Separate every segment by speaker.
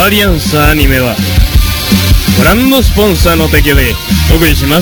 Speaker 1: アリアンスアニメはご覧のスポンサーの提供でお送りします。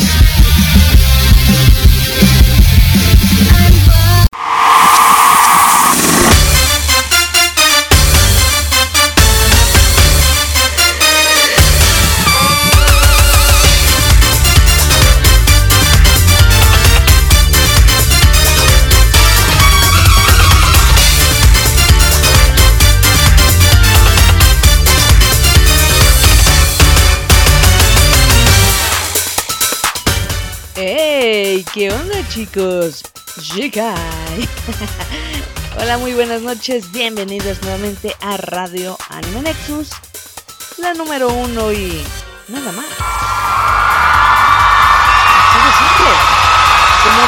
Speaker 2: ¿Qué onda, chicos? Shikai. Hola, muy buenas noches. Bienvenidos nuevamente a Radio Anime Nexus, la número 1 y nada más. Así de simple. Como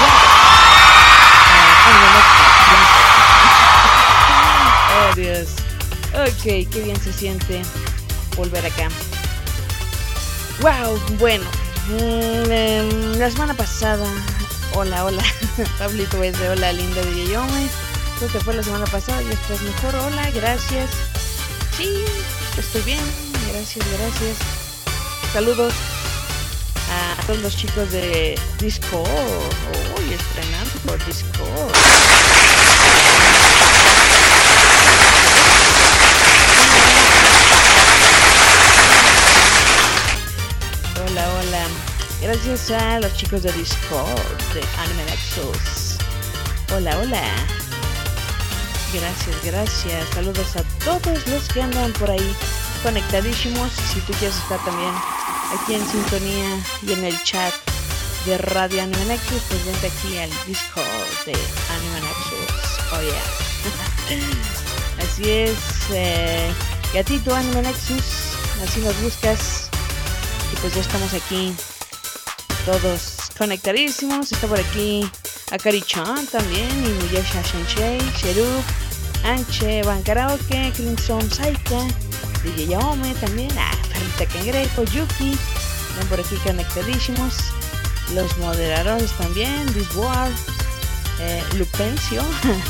Speaker 2: Anime Nexus. Oh, Dios. Ok, qué bien se siente volver acá. Wow, bueno. La semana pasada, hola, Pablito es de hola, linda de Yeyome. Creo que fue la semana pasada, ya estás mejor, hola, gracias. Sí, estoy bien, gracias. Saludos a todos los chicos de Discord. Uy, estrenando por Discord. Hola. Gracias a los chicos de Discord de Anime Nexus. Hola. Gracias. Saludos a todos los que andan por ahí conectadísimos. Si tú quieres estar también aquí en sintonía y en el chat de Radio Anime Nexus, pues vente aquí al Discord de Anime Nexus. Oh yeah. Así es, gatito Anime Nexus, así nos buscas. Y pues ya estamos aquí todos conectadísimos. Está por aquí Akari-chan también, y Muyasha Sensei, Sheruk, Anche, Van Karaoke, Crimson Saika, DJ Yaome también, Farita Cangrejo, Yuki, están por aquí conectadísimos. Los moderadores también, Disboard, Lupencio.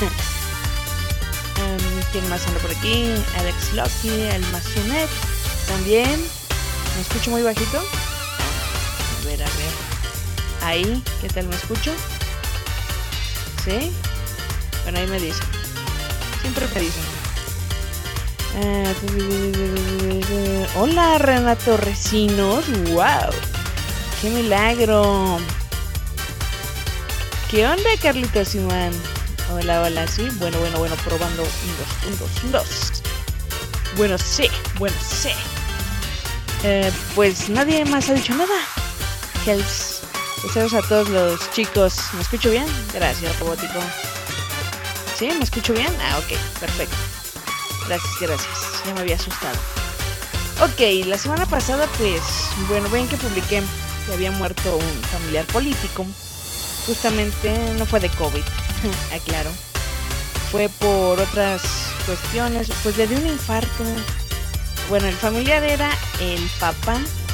Speaker 2: ¿Quién más anda por aquí? Alex Loki, el Masunet también. ¿Me escucho muy bajito? A ver. Ahí, ¿qué tal me escucho? ¿Sí? Bueno, ahí me dicen. Siempre me dicen. Hola, Renato Recinos. ¡Wow! ¡Qué milagro! ¿Qué onda, Carlitos Simán? Hola, sí. Bueno, probando. Un, dos. Bueno, sí. Pues nadie más ha dicho nada. Hells. Saludos a todos los chicos. ¿Me escucho bien? Gracias, robótico. ¿Sí? ¿Me escucho bien? Ok, perfecto. Gracias. Ya me había asustado. Ok, la semana pasada, pues, bueno, ven que publiqué que había muerto un familiar político. Justamente no fue de COVID, aclaro. Fue por otras cuestiones. Pues le dio un infarto. Bueno, el familiar era el papá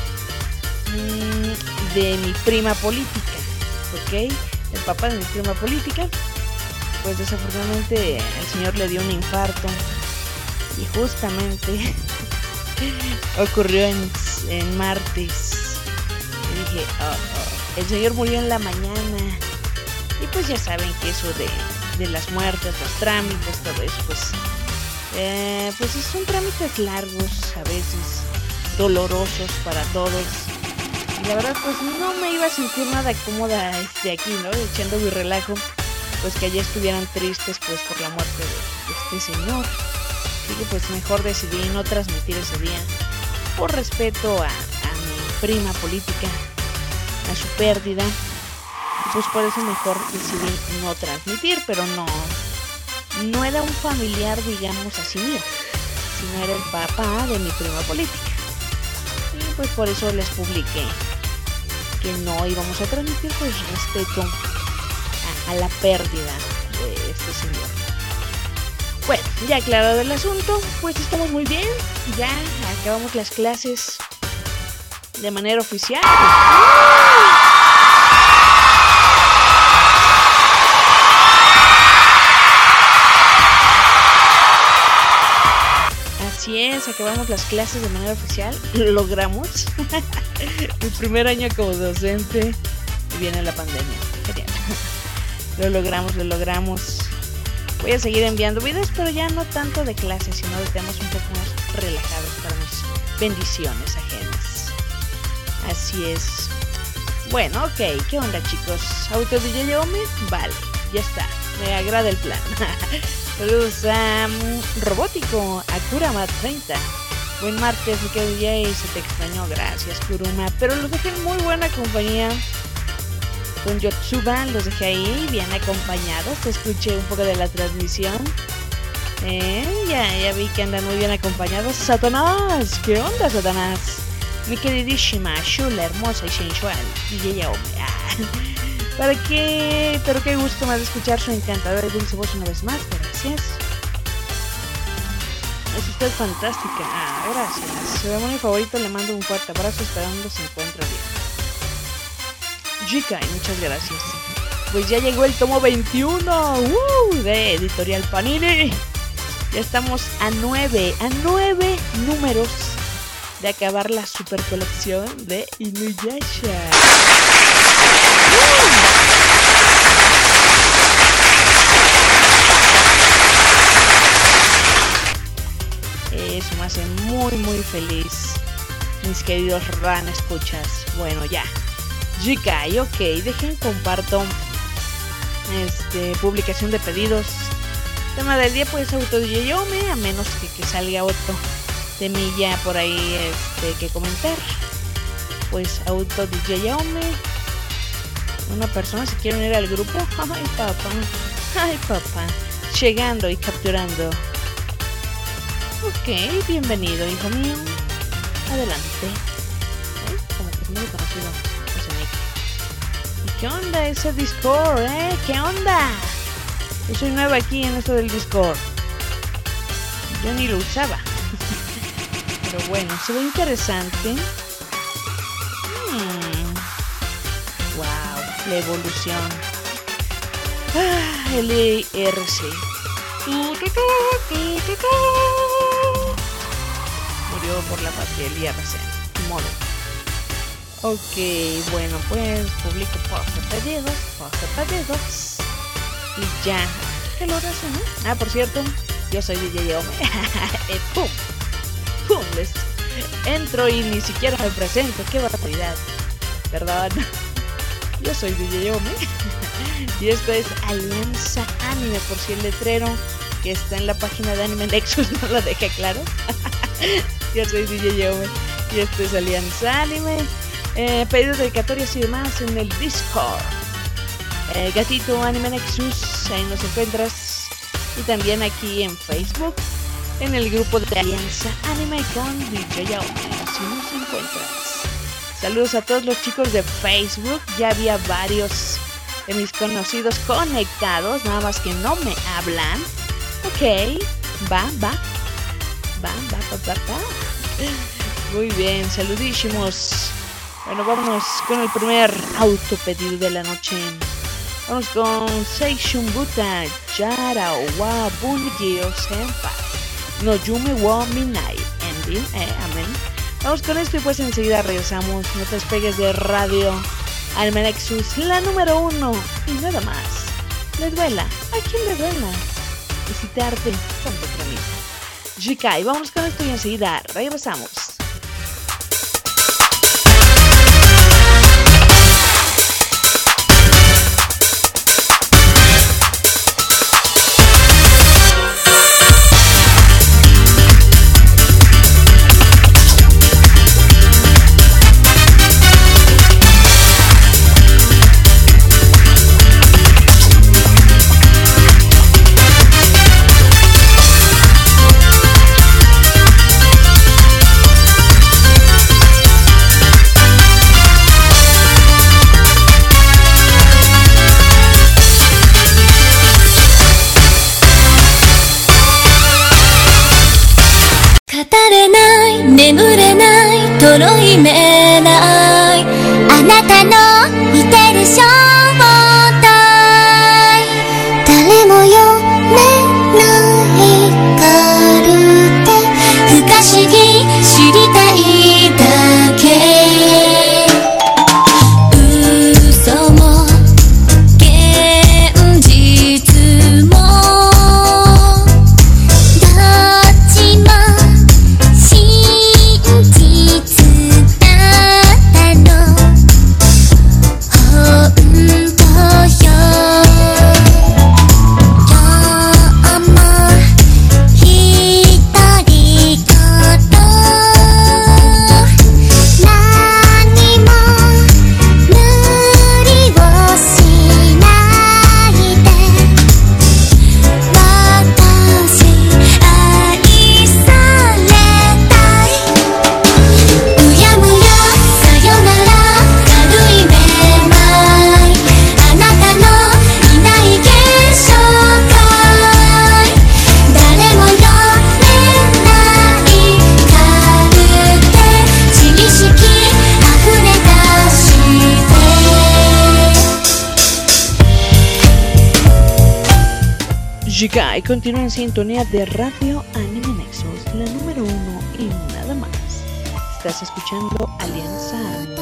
Speaker 2: de mi prima política, ¿ok? El papá de mi prima política. Pues desafortunadamente el señor le dio un infarto. Y justamente ocurrió en martes. Y dije, el señor murió en la mañana. Y pues ya saben que eso de las muertes, los trámites, todo eso, pues son trámites largos, a veces dolorosos para todos. Y la verdad, pues no me iba a sentir nada cómoda aquí, ¿no? Echando mi relajo, pues que allá estuvieran tristes, pues por la muerte de este señor. Así que pues mejor decidí no transmitir ese día, por respeto a mi prima política, a su pérdida. Y pues por eso mejor decidí no transmitir, pero no era un familiar, digamos así, mío, sino era el papá de mi prima política. Y pues por eso les publiqué que no íbamos a transmitir, pues respeto a la pérdida de este señor. Bueno, ya aclarado el asunto, pues estamos muy bien. Ya acabamos las clases de manera oficial. Así es, acabamos las clases de manera oficial. Lo logramos. Mi primer año como docente y viene la pandemia. Genial. Lo logramos. Voy a seguir enviando videos, pero ya no tanto de clases, sino de temas un poco más relajados para mis bendiciones ajenas. Así es. Bueno, ok, ¿qué onda, chicos? ¿Auto DJ Yomi? Vale, ya está, me agrada el plan. Saludos a Robótico, a Kurama 30. Buen martes, mi querido DJ, se te extrañó, gracias Kuruma. Pero los dejé en muy buena compañía. Con Yotsuba los dejé ahí, bien acompañados. Te escuché un poco de la transmisión. Ya vi que andan muy bien acompañados. Satanás, ¿qué onda, Satanás? Mi queridísima, chula, hermosa y sensual DJ Yaome. ¿Para qué? Pero qué gusto más de escuchar su encantadora y dulce voz una vez más. Gracias. Es usted fantástica. Gracias. Su demonio favorito le mando un fuerte abrazo esperando se encuentre bien. Jikai, muchas gracias. Pues ya llegó el tomo 21 de Editorial Panini. Ya estamos a 9 números de acabar la super colección de Inuyasha. Eso me hace muy feliz, mis queridos Ran escuchas. Bueno, ya. Jikai, ok, dejen comparto publicación de pedidos. Tema del día pues Auto DJ Yome, a menos que salga otro temilla por ahí que comentar. Pues Auto DJ Yome. Una persona se quiere unir al grupo. Ay papá. Llegando y capturando. Ok, bienvenido hijo mío. Adelante. Como que es muy conocido. ¿Qué onda ese Discord, ¿Qué onda? Yo soy nueva aquí en esto del Discord. Yo ni lo usaba. Pero bueno, se ve interesante. Wow, la evolución. El IRC. Murió por la patria el IRC. Modo. Ok, bueno, pues publico post de pedidos y ya. ¿Qué lo hace, no? Por cierto, yo soy DJ Yome. ¡Pum! Les entro y ni siquiera me presento. ¡Qué barbaridad! Perdón. Yo soy DJ Yome. Y esto es Alianza Anime, por si el letrero que está en la página de Anime Nexus no lo deja claro. Yo soy DJ Yome y esto es Alianza Anime. Pedidos dedicatorias y demás en el Discord. Gatito Anime Nexus, ahí nos encuentras. Y también aquí en Facebook, en el grupo de Alianza Anime con DJ Yaume, así nos encuentras. Saludos a todos los chicos de Facebook. Ya había varios de mis conocidos conectados, nada más que no me hablan. Ok, va. Muy bien, saludísimos. Bueno, vámonos con el primer autopedido de la noche. Vamos con Seishun Buta Yara wa Bungyo Senpai no Yume wa Minai Ending. Amén. Vamos con esto y pues enseguida regresamos. No te despegues de Radio Anime Nexus, la número 1. Y nada más. ¿Le duela? ¿A quién le duela? Visitarte con tu tramita. Jikai, vamos con esto y enseguida regresamos. Shikai continúa en sintonía de Radio Anime Nexus, la número 1 y nada más. Estás escuchando Alianza Anime.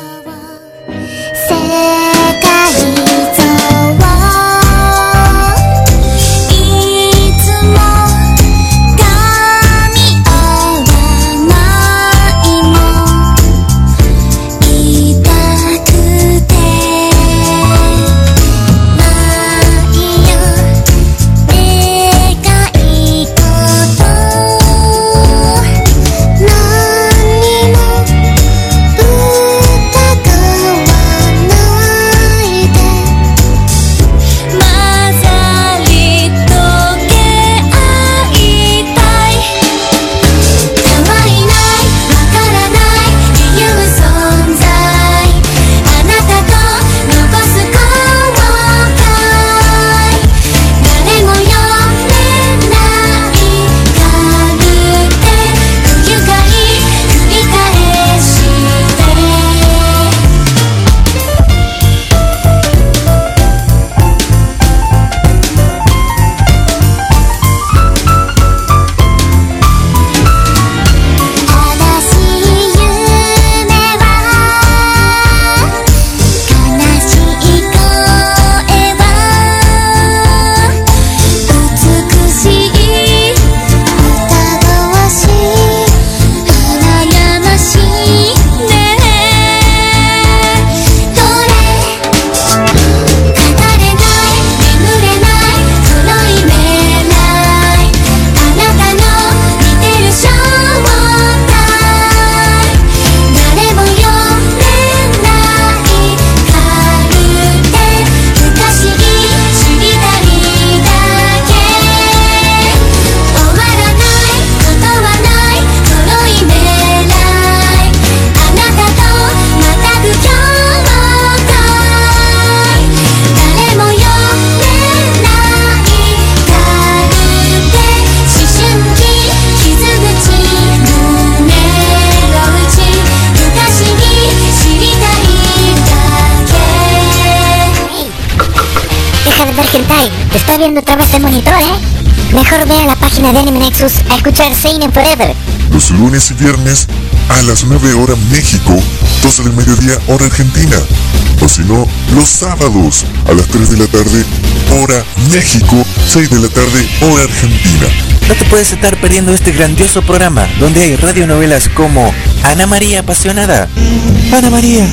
Speaker 3: Te está viendo otra vez el monitor, Mejor ve a la página de Anime Nexus a escuchar Seinen Forever.
Speaker 4: Los lunes y viernes a las 9 horas México, 12 del mediodía hora Argentina. O si no, los sábados a las 3 de la tarde hora México, 6 de la tarde hora Argentina.
Speaker 5: No te puedes estar perdiendo este grandioso programa donde hay radionovelas como Ana María Apasionada.
Speaker 6: Ana María,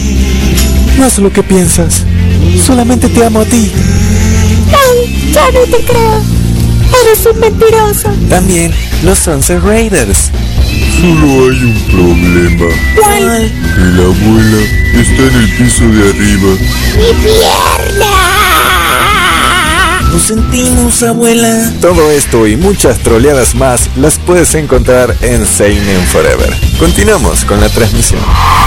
Speaker 6: no es lo que piensas, solamente te amo a ti.
Speaker 3: ¡Ay, ya no te creo! ¡Eres un mentiroso!
Speaker 5: También los Sunset Raiders.
Speaker 4: Solo hay un problema.
Speaker 3: ¿Cuál?
Speaker 4: Que la abuela está en el piso de arriba.
Speaker 3: ¡Mi pierna!
Speaker 5: Lo sentimos, abuela.
Speaker 6: Todo esto y muchas troleadas más las puedes encontrar en Seinen Forever. Continuamos con la transmisión.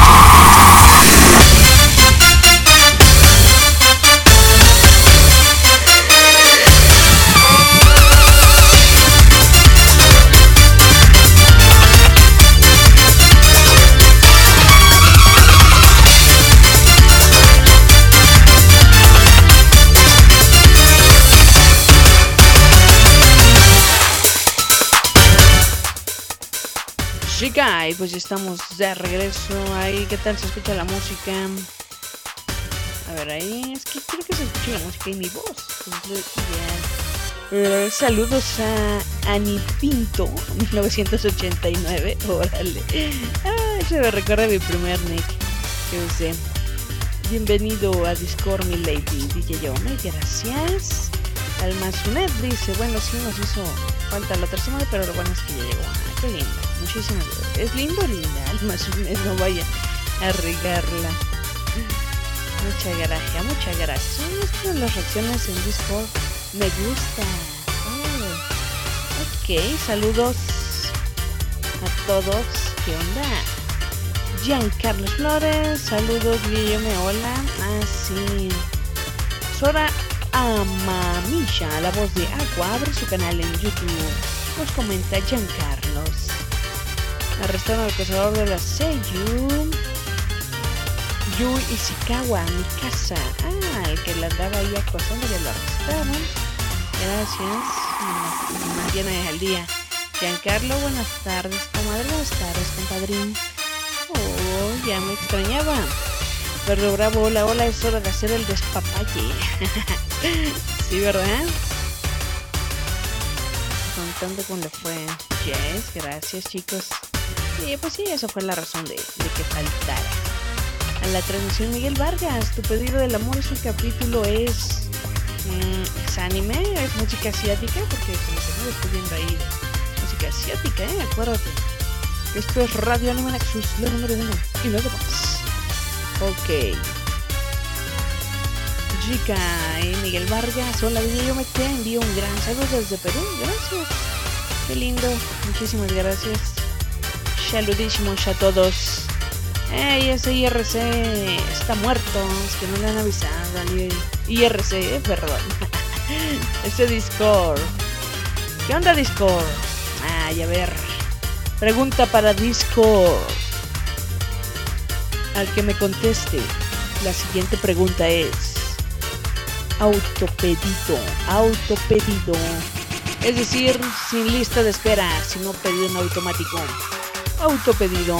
Speaker 2: Shikai, pues estamos de regreso. Ahí, ¿qué tal se escucha la música? A ver, ahí, es que creo que se escucha la música y mi voz. Saludos a Ani Pinto, 1989. Órale. Se me recuerda mi primer nick que usé. Bienvenido a Discord, mi lady. DJ Yome, gracias. Almazunet dice, bueno, sí nos hizo falta la otra semana, pero lo bueno es que ya llegó. Qué linda, muchísimas gracias. Es lindo o linda, Almazunet, no vaya a regarla. Muchas gracias. Son las reacciones en Discord, me gusta. Ok, saludos a todos. ¿Qué onda? Giancarlo Flores, saludos, Guillermo, hola. Sí. Sora Amamisha, la voz de Agua, abre su canal en YouTube. Nos comenta Giancarlos. Arrestaron al cazador de la Seiyu Yu Ishikawa, mi casa. El que la andaba ahí acosando, ya lo arrestaron. Gracias. Me mantiene al día. Giancarlo, buenas tardes, comadre. Buenas tardes, compadrín. Oh, ya me extrañaba. Pero bravo, hola, hola, es hora de hacer el despapalle. Sí, ¿verdad? Contando con lo fue. Yes, gracias, chicos. Y pues sí, esa fue la razón de que faltara a la transmisión. Miguel Vargas, tu pedido del amor es un capítulo, es anime, es música asiática, porque como que no estoy viendo ahí música asiática, acuérdate. Esto es Radio Anime Nexus, lo número 1 y luego más. Ok. Chica, Miguel Vargas, hola, yo me te envío un gran saludo desde Perú, gracias. Qué lindo, muchísimas gracias. Saludísimos a todos. Ese IRC está muerto, es que no le han avisado al IRC, perdón. Ese Discord. ¿Qué onda Discord? A ver. Pregunta para Discord. Al que me conteste, la siguiente pregunta es: autopedido. Es decir, sin lista de espera, sino pedido en automático. Autopedido.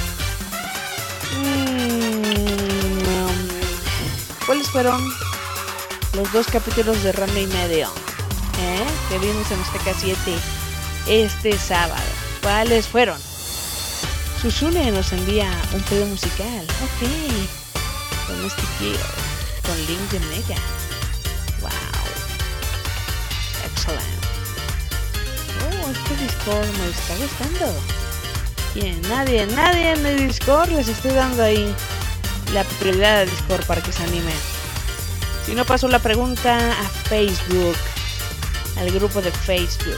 Speaker 2: ¿Cuáles fueron los 2 capítulos de Ranma y medio? Que vimos en Azteca 7 este sábado. ¿Cuáles fueron? Susune nos envía un pedido musical. Ok. Con este quiero. Con link de Mega. Wow. Excelente. Oh, este Discord me está gustando. Bien, nadie en el Discord les estoy dando ahí la prioridad de Discord para que se anime. Si no, paso la pregunta a Facebook, al grupo de Facebook.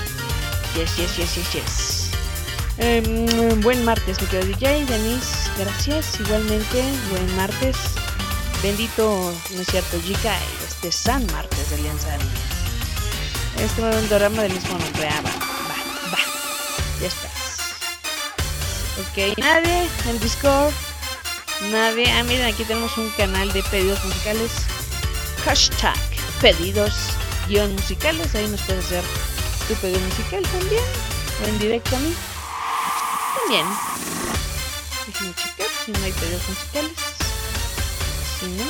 Speaker 2: Yes. Buen martes, mi querido DJ, Denise, gracias, igualmente, buen martes. Bendito, no es cierto, Jikai, San Martes de Alianza Anime. Este nuevo dorama del mismo nombre, va, ya estás. Ok, nadie en Discord, nadie. Miren, aquí tenemos un canal de pedidos musicales. Hashtag pedidos-musicales. Ahí nos puedes hacer tu pedido musical también. O en directo a mí. También. Déjenme checar si no hay pedidos musicales. Si no.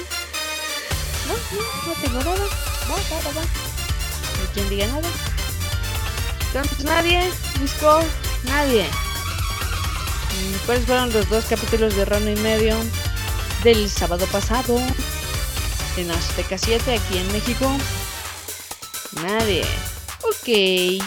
Speaker 2: No tengo nada. Va. No hay quien diga nada. Entonces nadie. Discord. Nadie. ¿Cuáles fueron los 2 capítulos de Ranma y medio del sábado pasado en Azteca 7 aquí en México? Nadie. Ok.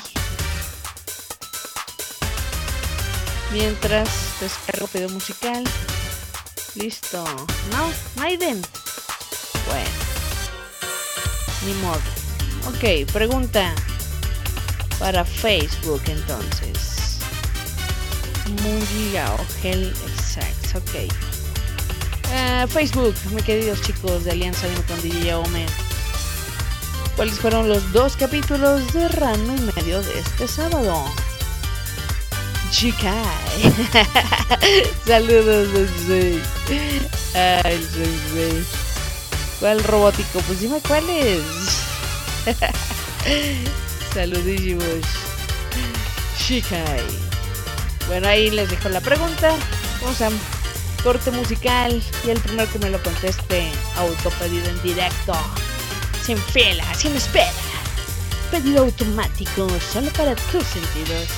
Speaker 2: Mientras descargo pedido musical. Listo. No, Naiden. Bueno. Ni modo. Ok, pregunta para Facebook entonces. Mungiga o Hell Exact, ok. Facebook, mis queridos chicos de Alianza Anime con DJ Ome. ¿Cuáles fueron los 2 capítulos de Ranma y medio de este sábado? Chikai. Saludos, Sensei. Ay, Sensei. ¿Cuál robótico? Pues dime cuál es. Saludísimos. Chikai. Bueno, ahí les dejo la pregunta. Vamos a corte musical. Y el primero que me lo conteste, autopedido en directo. Sin fila, sin espera. Pedido automático, solo para tus sentidos.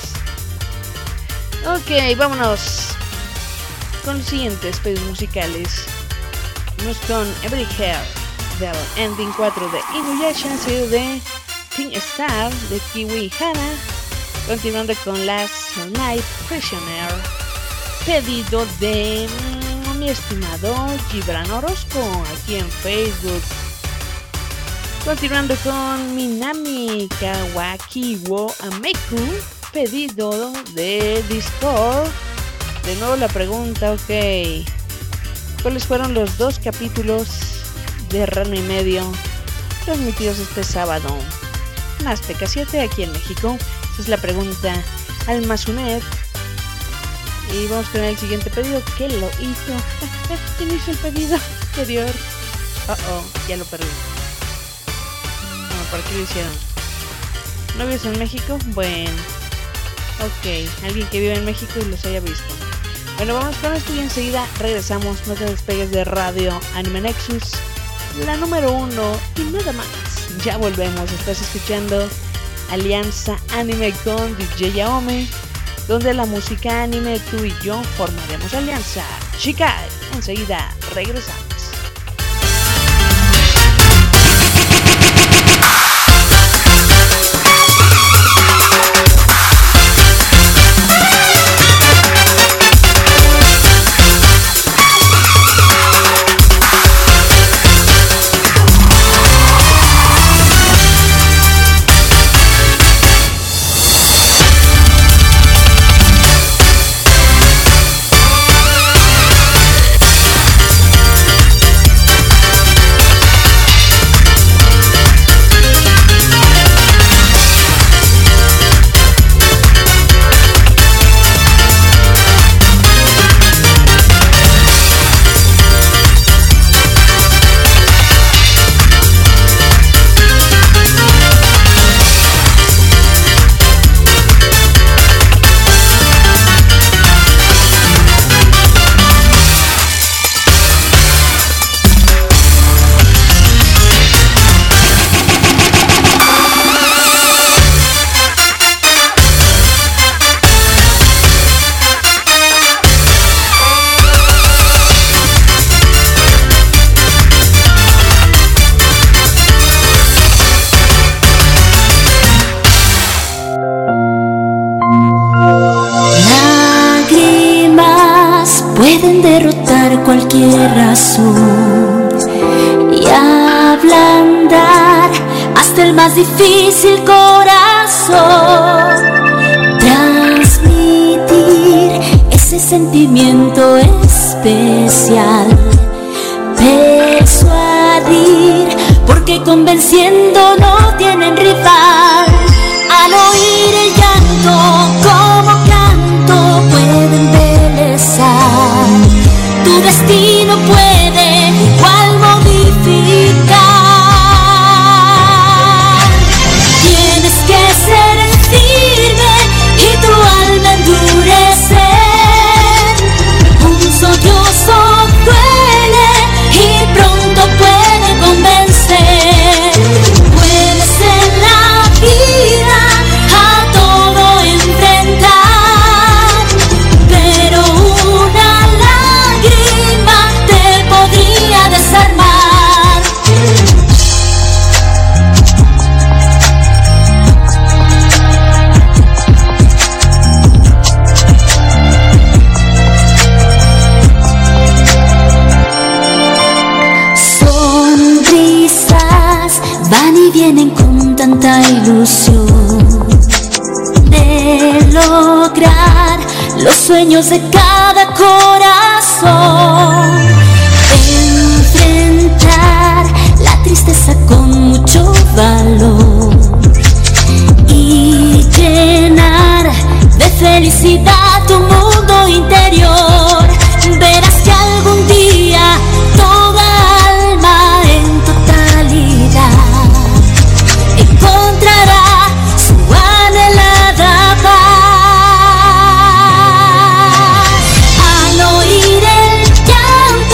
Speaker 2: Ok, vámonos con los siguientes pedidos musicales. Vamos con Every Hair del Ending 4 de Inuyasha, seguido de King Star de Kiwi Hana. Continuando con Last Night Prisoner, pedido de mi estimado Gibran Orozco aquí en Facebook. Continuando con Minami Kawakiwo Ameku, pedido de Discord. De nuevo la pregunta, ok. ¿Cuáles fueron los 2 capítulos de Ranma y medio transmitidos este sábado en Azteca 7 aquí en México? Es la pregunta al Masunet. Y vamos con el siguiente pedido. ¿Qué lo hizo? ¿Quién hizo el pedido anterior? Ya lo perdí. No, ¿por qué lo hicieron? ¿No vives en México? Bueno, ok, alguien que vive en México y los haya visto. Bueno, vamos con esto y enseguida regresamos. No te despegues de Radio Anime Nexus, la número 1 y nada más. Ya volvemos, estás escuchando Alianza Anime con DJ Yaome, donde la música anime, tú y yo formaremos alianza. Chicas, enseguida regresamos.
Speaker 7: Cualquier razón y ablandar hasta el más difícil corazón, transmitir ese sentimiento especial, persuadir, porque convenciendo no tienen rival. Al oír el llanto como canto puede embelezar, tu destino puede igual modificar. Tienes que ser firme y tu alma endurecer. Un sollozo duele y pronto puede convencer. Puedes en la vida a todo enfrentar, pero una te podría desarmar. Sonrisas van y vienen con tanta ilusión de lograr los sueños de cada corazón. Enfrentar la tristeza con mucho valor y llenar de felicidad tu mundo interior. Verás que algún día toda alma en totalidad encontrará su anhelada paz. Al oír el llanto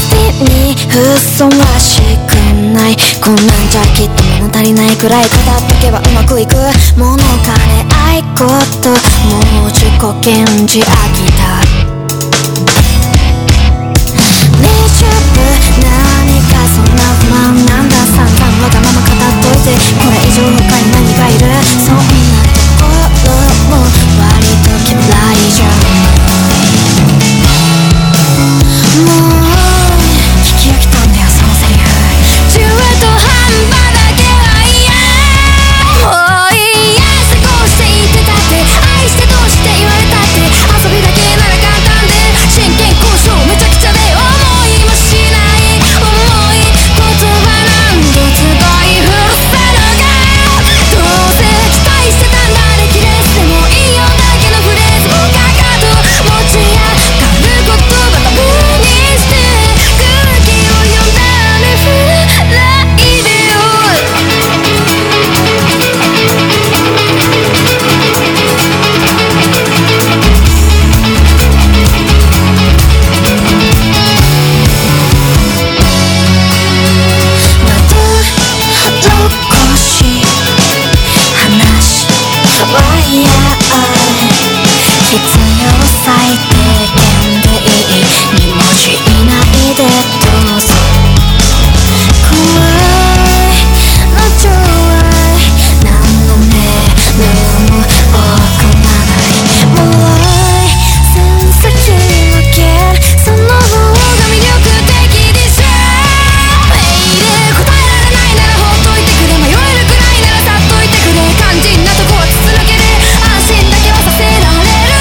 Speaker 3: にふさわしくない。こんなんじゃきっと物足りないくらい語っとけばうまくいく。物金愛こともう自己顕示飽きた。ねえシャープ何かそんな不満なんだ。散々わがまま語っといてこれ以上他に何がいる。そんなところも割と嫌いじゃん。もう聞き飽きたんだよそのセリフ。中途半端だけは嫌。もういいやしてこうして言ってたって愛してどうして言われたって遊びだけなら簡単で真剣交渉めちゃくちゃで思いもしない重い言葉なんどつこいふっさのがどうせ期待してたんだね。綺麗でもいいよだけのフレーズもかかと持ち上がる言葉だけ必要最低限でいい2文字以内でどうぞ。怖いのちょい何のメールも送らない。もう線先の件その方が魅力的でしょ。メール答えられないならほっといてくれ。迷えるくらいならさっといてくれ。肝心なとこは筒抜けで安心だけはさせられる。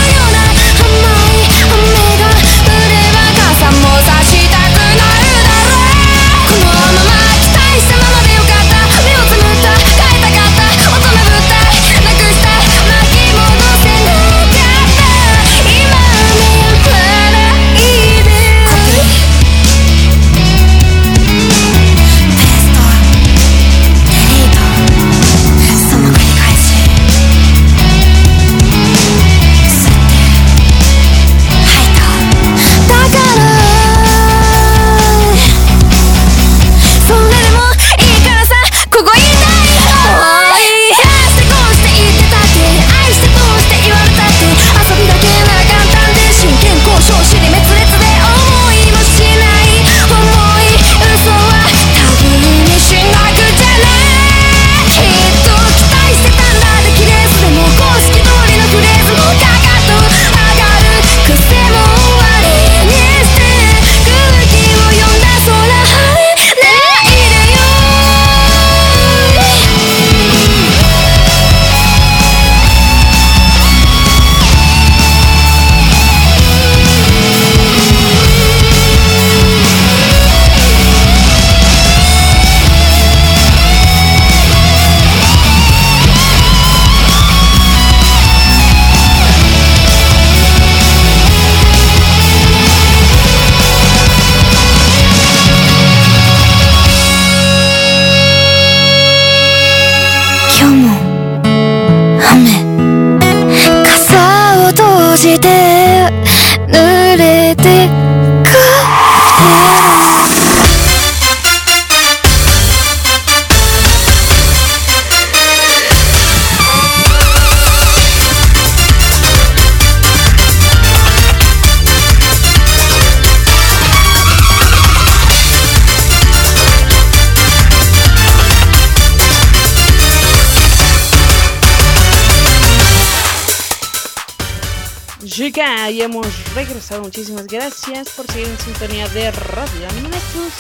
Speaker 2: Ya hemos regresado. Muchísimas gracias por seguir en sintonía de Radio Anime Nexus,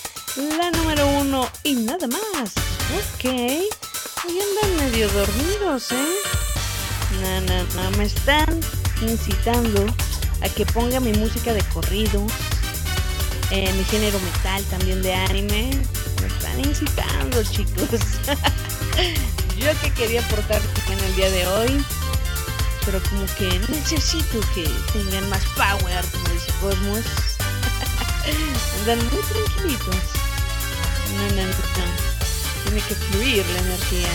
Speaker 2: la número 1 y nada más. Ok, hoy andan medio dormidos, No, me están incitando a que ponga mi música de corrido, mi género metal también de anime. Me están incitando, chicos. Yo que quería aportar en el día de hoy, pero como que necesito que tengan más power, como dice Cosmos. Andan muy tranquilitos. No. Tiene que fluir la energía.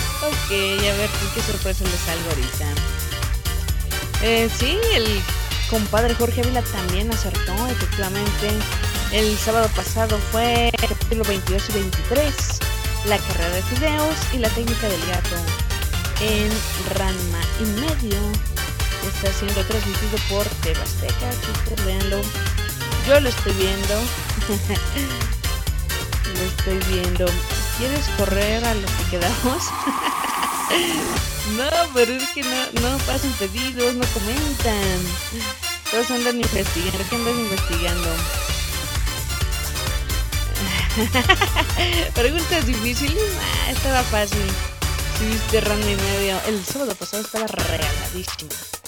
Speaker 2: Ok, a ver con qué sorpresa les salgo ahorita. Sí, el compadre Jorge Ávila también acertó, efectivamente. El sábado pasado fue el capítulo 22 y 23, la carrera de fideos y la técnica del gato en Ranma y medio. Está siendo transmitido por TV Azteca, chicos, véanlo. Yo lo estoy viendo. Lo estoy viendo. ¿Quieres correr a lo que quedamos? No, pero es que no pasan pedidos, no comentan. Todos andan investigando. ¿Qué andas investigando? Preguntas difíciles. Estaba fácil. Si viste Ranma y medio, el sábado pasado estaba regaladísimo.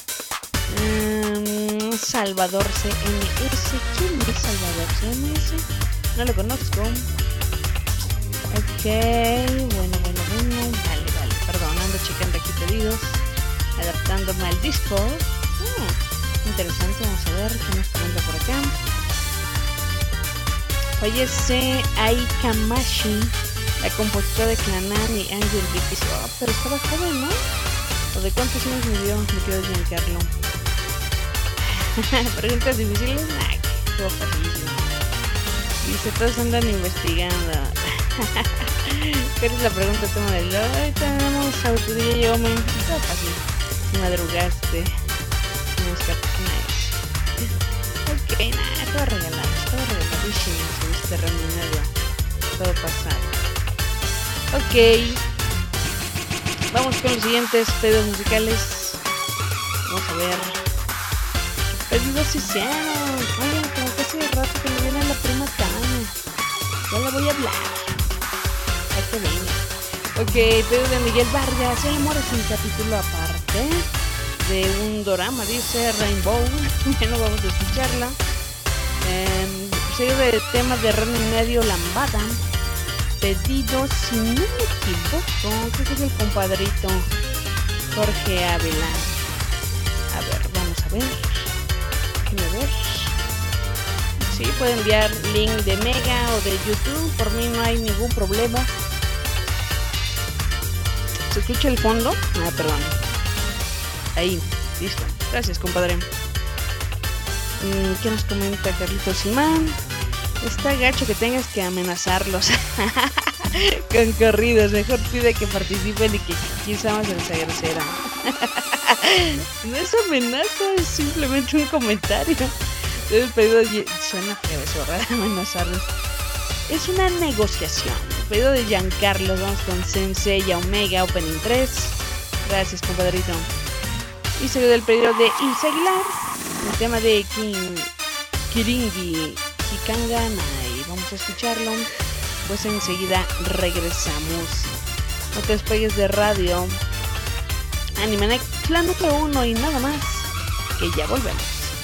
Speaker 2: Salvador CMS. ¿Quién es Salvador CMS? No lo conozco. Ok, bueno. Vale. Perdón, ando checando aquí pedidos. Adaptándome al Discord. Interesante, vamos a ver qué nos comenta por acá. Fallece Aikamashi, la compositora de Clanan y Angel Beats. Pero estaba joven, ¿no? ¿O de cuántos años murió? Me quiero desmentirlo. Preguntas difíciles. Estuvo facilísimo. Dice, todos andan investigando. ¿Qué es la pregunta tema del hoy? Tenemos autoría y hombre. Está fácil. Si madrugaste. No escapas. Ok, estaba regaladísimo. Si viste Ranma y medio. Todo pasado. Ok. Vamos con los siguientes pedidos musicales. Vamos a ver. Pedidos hicieron. Oye, como que hace rato que me viene la prima Tania. Ya la voy a hablar. Ay, que venga. Ok, pedido de Miguel Vargas. El amor es un capítulo aparte de un dorama, dice Rainbow. Bueno, vamos a escucharla. Seguido de temas de Ranma y medio, Lambada. Pedido, si no me equivoco, creo que es el compadrito Jorge Ávila. A ver, vamos a ver. Déjenme ver. Sí, puede enviar link de Mega o de YouTube. Por mí no hay ningún problema. ¿Se escucha el fondo? Perdón. Ahí, listo. Gracias, compadre. ¿Qué nos comenta Carlitos Simán? Está gacho que tengas que amenazarlos con corridos. Mejor pide que participen y que quizá más se les agradecerá. No es amenaza, es simplemente un comentario. El pedido suena feo eso, ¿verdad? Amenazarlos. Es una negociación. El pedido de Giancarlo. Vamos con Sensei y Omega Opening 3. Gracias, compadrito. Y seguido del pedido de Ilse Aguilar. El tema de Kiringi Hikanganai. Vamos a escucharlo. Pues enseguida regresamos. No te despegues de radio. Animanex, la número 1 y nada más. Que ya volvemos.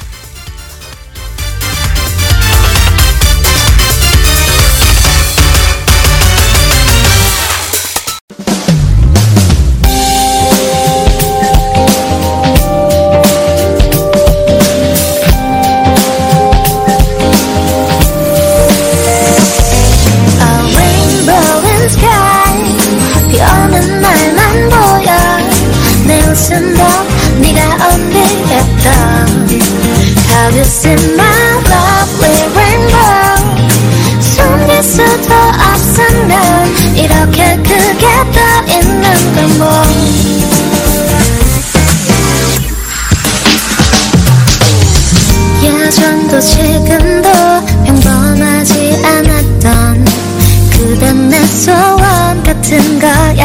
Speaker 3: This in my lovely rainbow 숨길 수도 없어 난 이렇게 크게 떠 있는 걸 뭐 예전도 지금도 평범하지 않았던 그댄 내 소원 같은 거야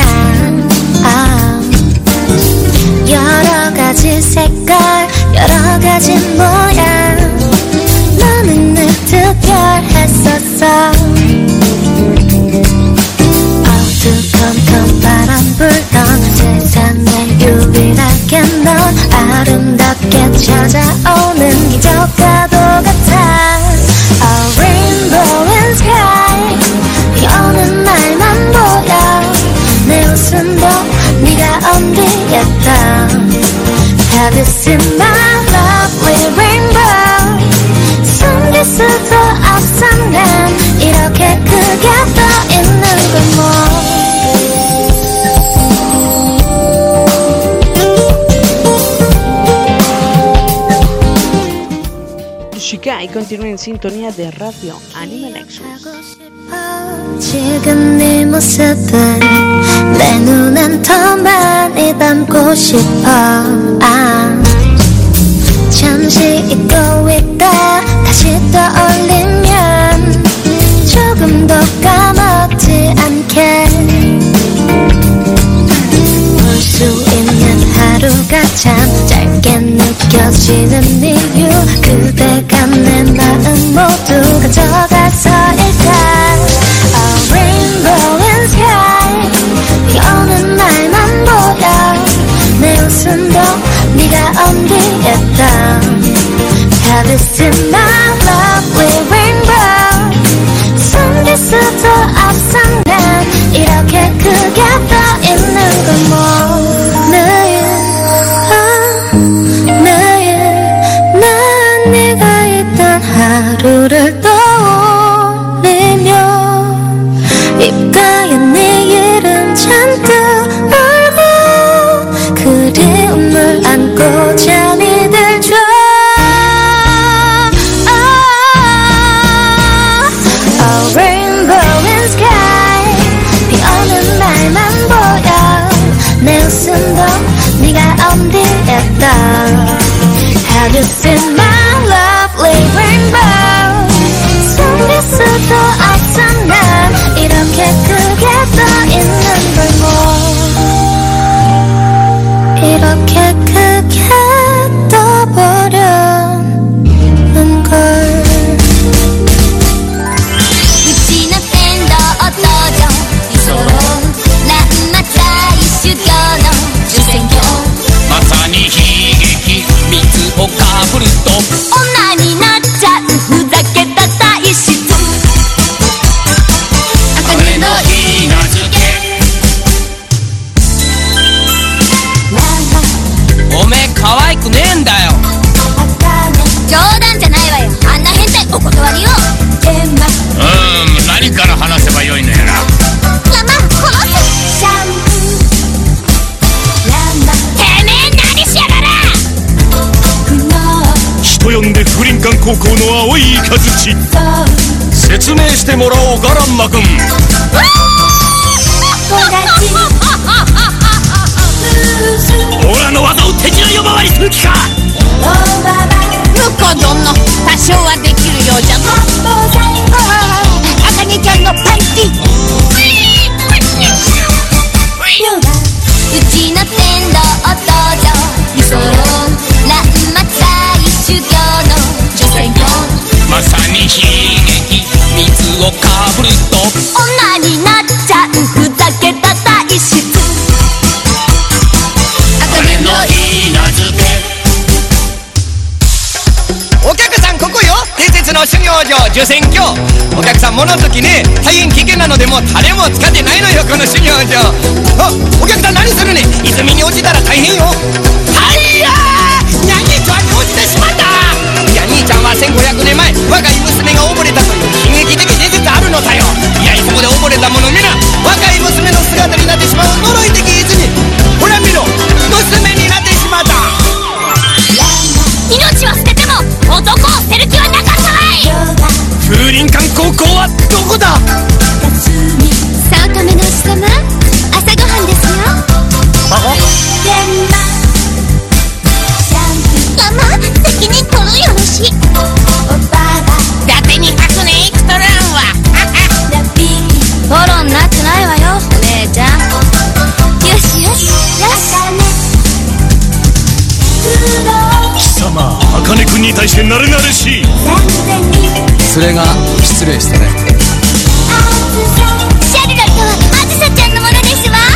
Speaker 3: 여러 가지 색깔 여러 가지 모양 너는 늘 특별했었어 어두컴컴 바람 불던 세상에 유일하게 넌 아름답게 찾아오는 기적과도 같아 A rainbow in sky 비 오는 날만 보여 내 웃음도 네가 엄지했던 This is my lovely rainbow 숨길 수도 없어 난 이렇게 크게 떠 있는 걸 뭐
Speaker 2: continúen en sintonía de Radio Anime Nexus.
Speaker 3: 지금 네 모습은 내 눈엔 더 많이 담고 싶어. 잠시 잊고 있다 다시 떠올리면 조금 더 까먹지 않게 볼 수 있는 하루가 참 짧게 느껴지는 이유 그대가 내 마음 모두 가져가서일까. A rainbow in sky 비 오는 날만 보여 내 웃음도 네가 온뒤했다. Have you seen my lovely rainbow 숨길 수도 없어 난 이렇게 크게 떠 있는 건 뭐 매일 매일 난 네가 있던 하루를 떠올리며 입가에 네 이름 잔뜩 울고 그리움을 안고 잠이 들죠. A rainbow in sky 비 오는 날만 보여 내 웃음도 네가 엄디했다. Have you seen my lovely rainbow 숨길 수도 없어 난 이렇게 크게 떠 있는 걸 뭐 이렇게 크게 떠버렸는 걸.
Speaker 8: まさに悲劇蜜をかぶると女になっちゃうふざけた体質茜の日名付けおめえ可愛くねえんだよ。冗談じゃないわよ。あんな変態お断りよ。何から話せばよいのやら。ママ殺す。シャンプーてめえ何しやがら。人呼んで不林館高校の青い雷。説明してもらおうガランマ君。オラの技を敵の呼ばわりする気か。ムコ殿多少はできるようじゃぞ。あかねちゃんのパンティうちの天道道場理想乱末大修行の女性よ。まさに悲劇蜜をかぶると女になっちゃうふざけた体質茜の稲漬け。お客さんここよ伝説の修行場受選郷。お客さん物好きね大変危険なのでもう誰も使ってないのよこの修行場。あお客さん何するね。泉に落ちたら大変よ。はいやーニャ兄ちゃんに落ちてしまった。いや兄ちゃんは1500年前若い娘が溺れたという悲劇的伝説あるのだよ。いやそこで溺れた者皆若い娘の姿になってしまう呪い的泉。ほら見ろ娘になってしまった。命は捨てても男を捨てる気はなかったわい。風林館高校はどこだ。早乙女のおじさま朝ごはんですよ。ママ責任取るよろしい。だって200年生きとらんわ。フォローになってないわよお姉ちゃん。よしよしよし。貴様茜君に対してなれなれしい。それが失礼してね。シャルロットはあずさちゃんのものですわ。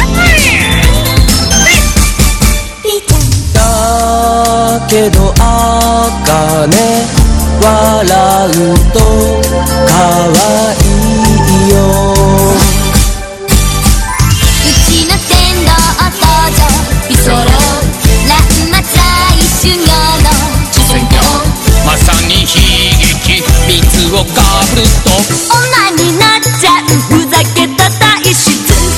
Speaker 8: だけど茜笑うとかわいいよ。うちの天道道場美空乱末大修行の受選郷。まさに悲劇蜜をかぶると女になっちゃうふざけた体質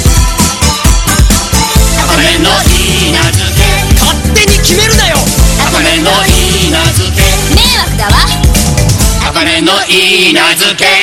Speaker 8: 茜の稲漬け。勝手に決めるなよ茜の稲漬け。迷惑だわ。茜稲漬け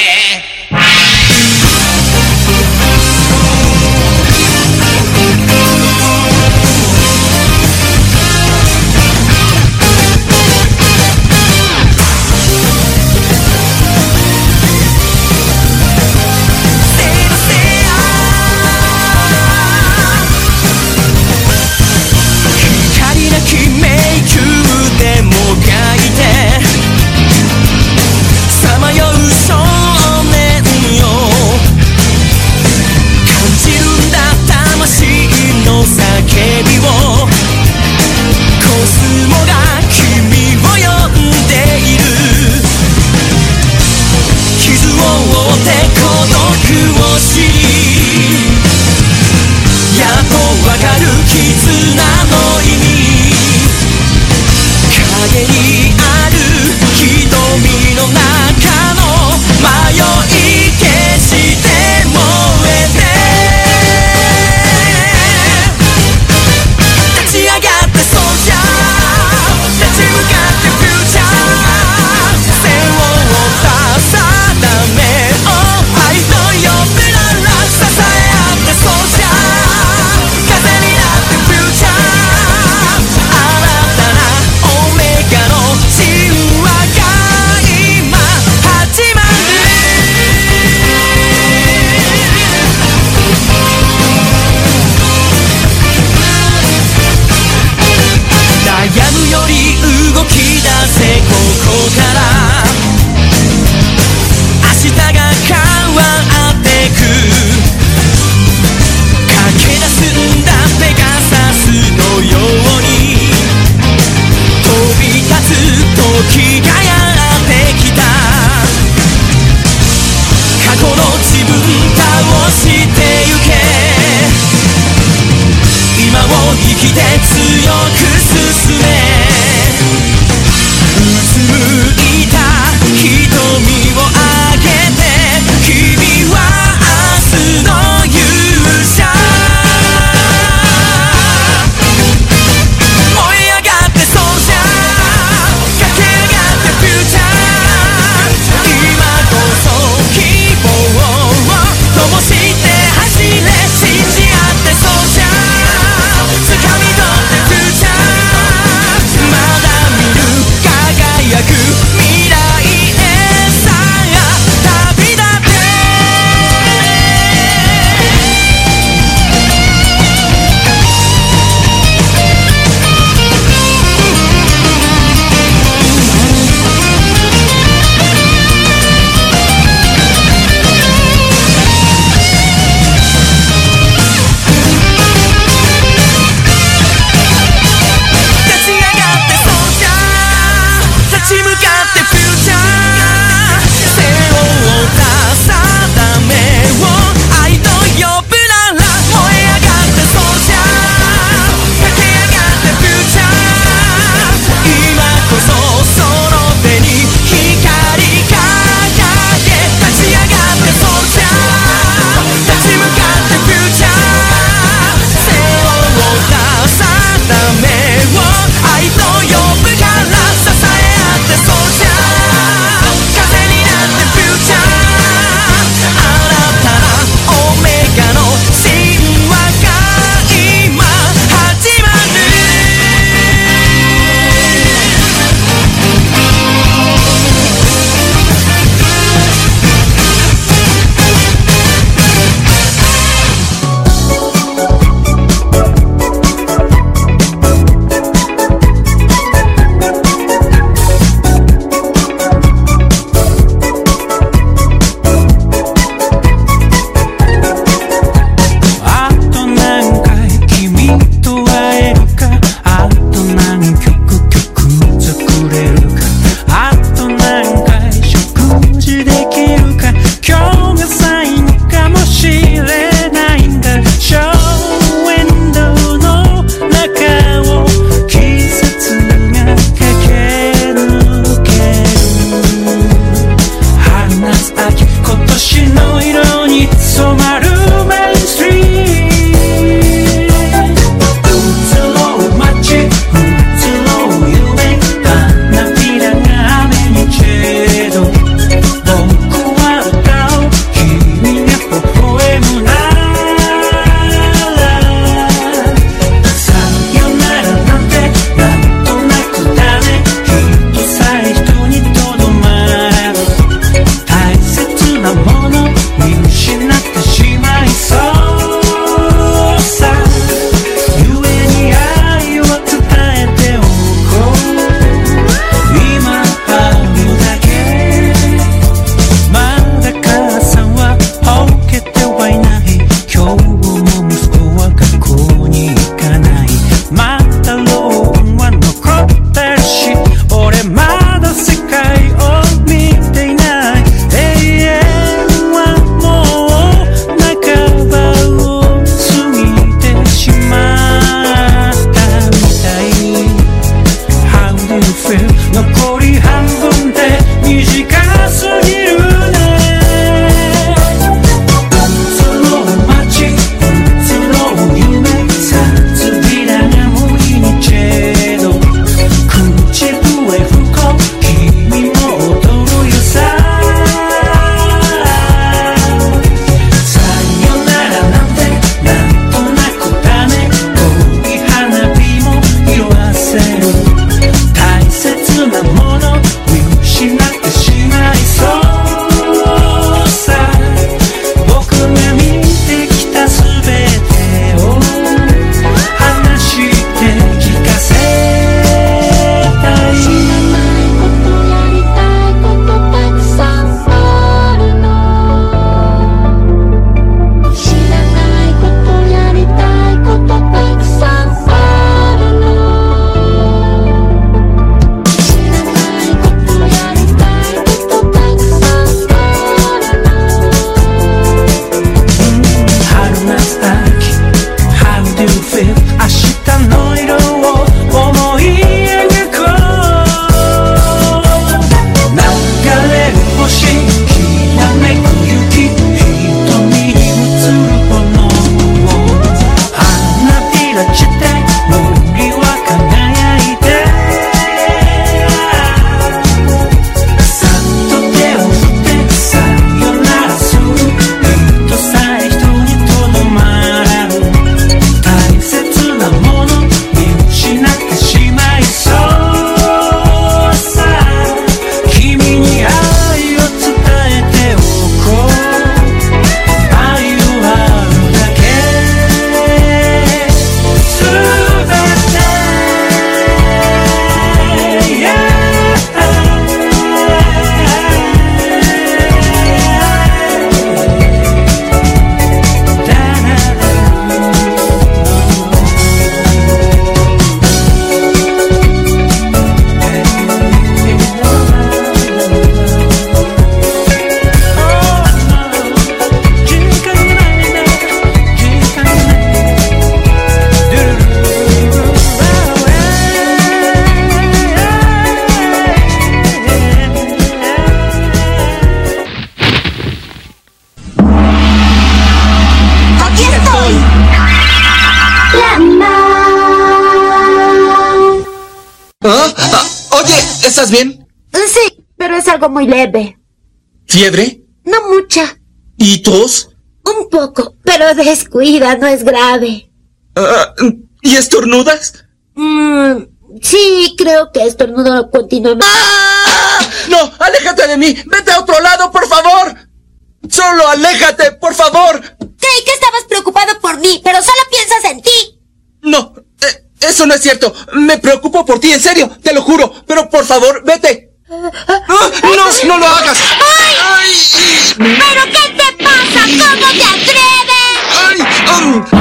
Speaker 9: ¿Estás bien?
Speaker 10: Sí, pero es algo muy leve.
Speaker 9: ¿Fiebre?
Speaker 10: No mucha.
Speaker 9: ¿Y tos?
Speaker 10: Un poco, pero descuida, no es grave.
Speaker 9: ¿Y estornudas?
Speaker 10: Sí, creo que estornudo continuamente.
Speaker 9: ¡Ah! ¡No! ¡Aléjate de mí! ¡Vete a otro lado, por favor! ¡Solo aléjate, por favor!
Speaker 10: Creí que estabas preocupado por mí, pero solo piensas en ti.
Speaker 9: No, eso no es cierto. Me preocupo por ti, en serio, te lo juro. Pero por favor, vete. ¡No lo hagas!
Speaker 10: ¡Ay! ¿Pero qué te pasa? ¿Cómo te atreves?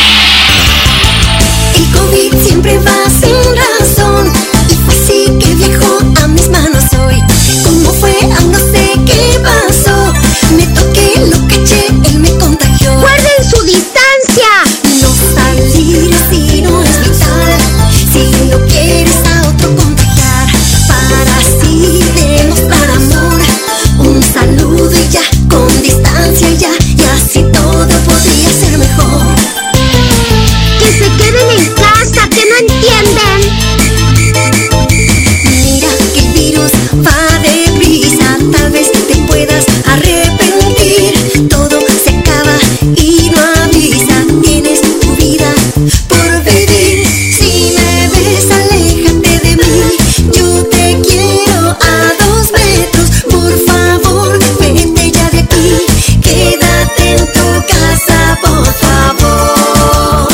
Speaker 7: El COVID siempre va sin razón y fue así que viajó a mis manos hoy. ¿Cómo fue? Aún no sé qué pasó. Me toqué, lo caché, él me contagió.
Speaker 10: ¡Guarden su distancia!
Speaker 7: No salir si no es vital. Si no quieres a otro contagiar, para así demostrar amor. Un saludo y ya, con distancia ya, y así todo podría ser mejor.
Speaker 10: ¡Que se queden en casa, que no entienden!
Speaker 7: Mira que el virus va deprisa, tal vez te puedas arrepentir. Todo se acaba y no avisa, tienes tu vida por vivir. Si me ves, aléjate de mí, yo te quiero a 2 metros. Por favor, vete ya de aquí, quédate en tu casa, por favor.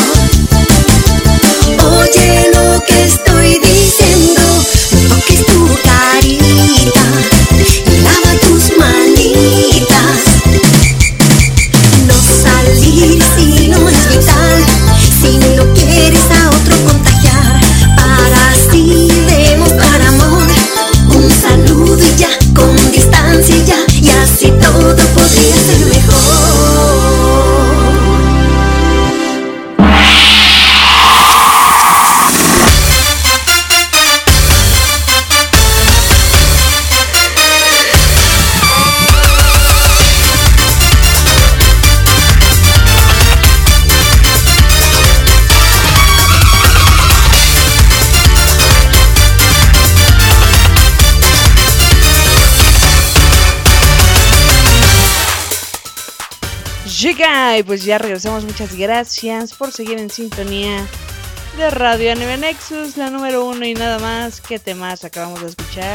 Speaker 7: Oye lo que estoy diciendo, no toques tu carita, lava tus manitas. No salir si no es vital, si no quieres a otro contagiar, para así demostrar amor. Un saludo y ya, con distancia y ya, y así todo podría ser mejor.
Speaker 2: Llega y pues ya regresamos. Muchas gracias por seguir en sintonía de Radio Anime Nexus, la número 1 y nada más. ¿Qué temas acabamos de escuchar?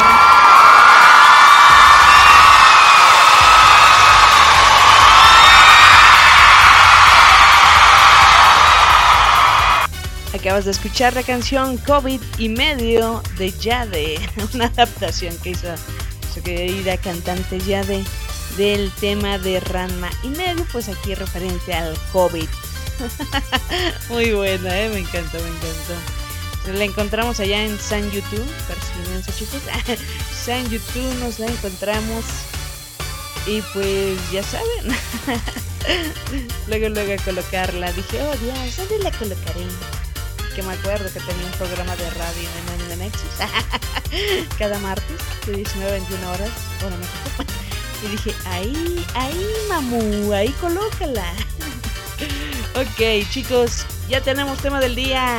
Speaker 2: Acabas de escuchar la canción COVID y medio de Jade, una adaptación que hizo su querida cantante Jade del tema de Ranma y medio, pues aquí referente al COVID. Muy buena, me encantó. La encontramos allá en San YouTube, percibiendo chicos. San YouTube nos la encontramos. Y pues ya saben. luego a colocarla. Dije, oh Dios, ¿dónde la colocaré? Que me acuerdo que tenía un programa de radio en Anime Nexus cada martes de 19 a 21 horas, hora México. Y dije, ahí mamú, ahí colócala. Ok, chicos, ya tenemos tema del día.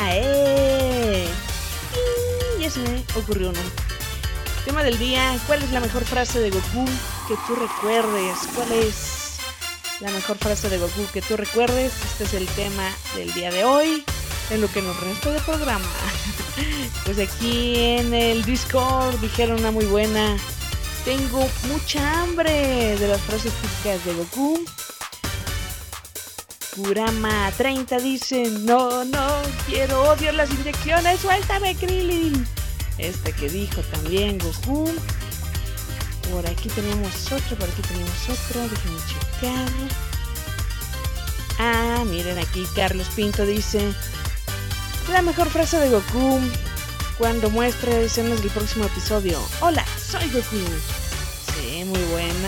Speaker 2: Ya se me ocurrió uno. Tema del día, ¿cuál es la mejor frase de Goku que tú recuerdes? ¿Cuál es la mejor frase de Goku que tú recuerdes? Este es el tema del día de hoy, en lo que nos resta de programa. Pues aquí en el Discord dijeron una muy buena. Tengo mucha hambre, de las frases típicas de Goku. Kurama 30 dice, no, odio las inyecciones, suéltame Krillin. Este que dijo también Goku. Por aquí teníamos otro, déjenme checar. Ah, miren aquí, Carlos Pinto dice, la mejor frase de Goku cuando muestre escenas del próximo episodio. Hola, soy Goku. Sí, muy buena.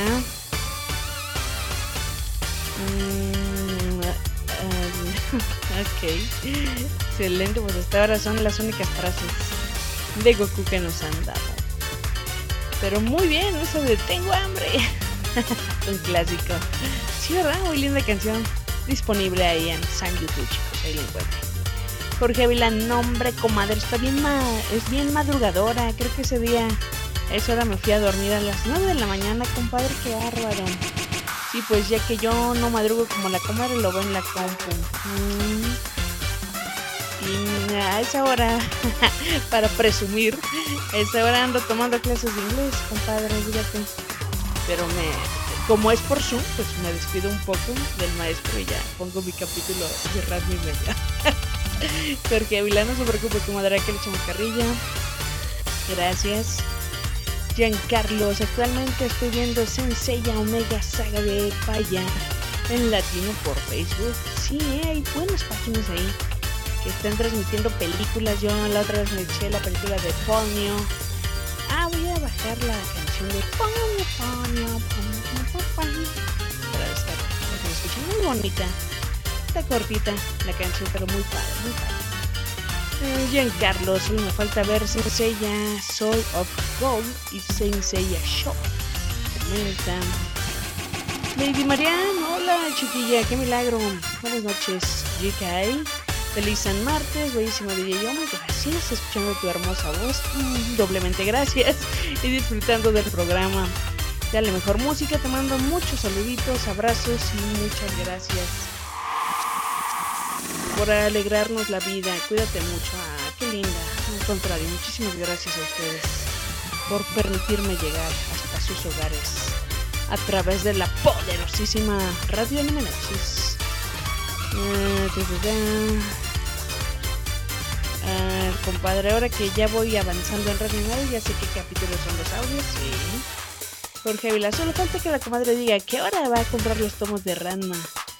Speaker 2: Ok, excelente, pues hasta ahora son las únicas frases de Goku que nos han dado. Pero muy bien, eso de tengo hambre. Un clásico. Sí, ¿verdad? Muy linda canción. Disponible ahí en San YouTube, chicos, ahí lo encuentran. Jorge Ávila, nombre, comadre, está bien es bien madrugadora. Creo que ese día, a esa hora me fui a dormir a las 9 de la mañana, compadre, qué bárbaro. Sí, pues ya que yo no madrugo como la comadre, lo veo en la compu. Y a esa hora, para presumir, a esa hora ando tomando clases de inglés, compadre, fíjate. Pero como es por Zoom, pues me despido un poco del maestro y ya pongo mi capítulo de Radio y media. Jorge Ávila, no se preocupe, comadre, que le echamos carrilla. Gracias. Giancarlos, actualmente estoy viendo Senseiya Omega Saga de Paya en latino por Facebook. Sí, hay buenas páginas ahí que están transmitiendo películas. Yo la otra vez me eché la película de Ponyo. Voy a bajar la canción de Ponyo para descargar, porque me escucha muy bonita. Está cortita la canción, pero muy padre, muy padre. Giancarlo, solo me falta ver Senseiya Soul of Gold y Senseiya Show. Comenta Lady Marianne, hola chiquilla, qué milagro. Buenas noches, GK. Feliz San Martes, bellísimo DJ Yomi, gracias, escuchando tu hermosa voz, doblemente gracias, y disfrutando del programa. Dale mejor música, te mando muchos saluditos, abrazos y muchas gracias por alegrarnos la vida. Cuídate mucho. Qué linda. Al contrario, muchísimas gracias a ustedes por permitirme llegar hasta sus hogares a través de la poderosísima Radio Anime Nexus. Compadre, ahora que ya voy avanzando en Radio Anime, ya sé qué capítulos son los audios. Sí. Jorge Ávila, solo falta que la comadre diga que ahora va a comprar los tomos de Ranma.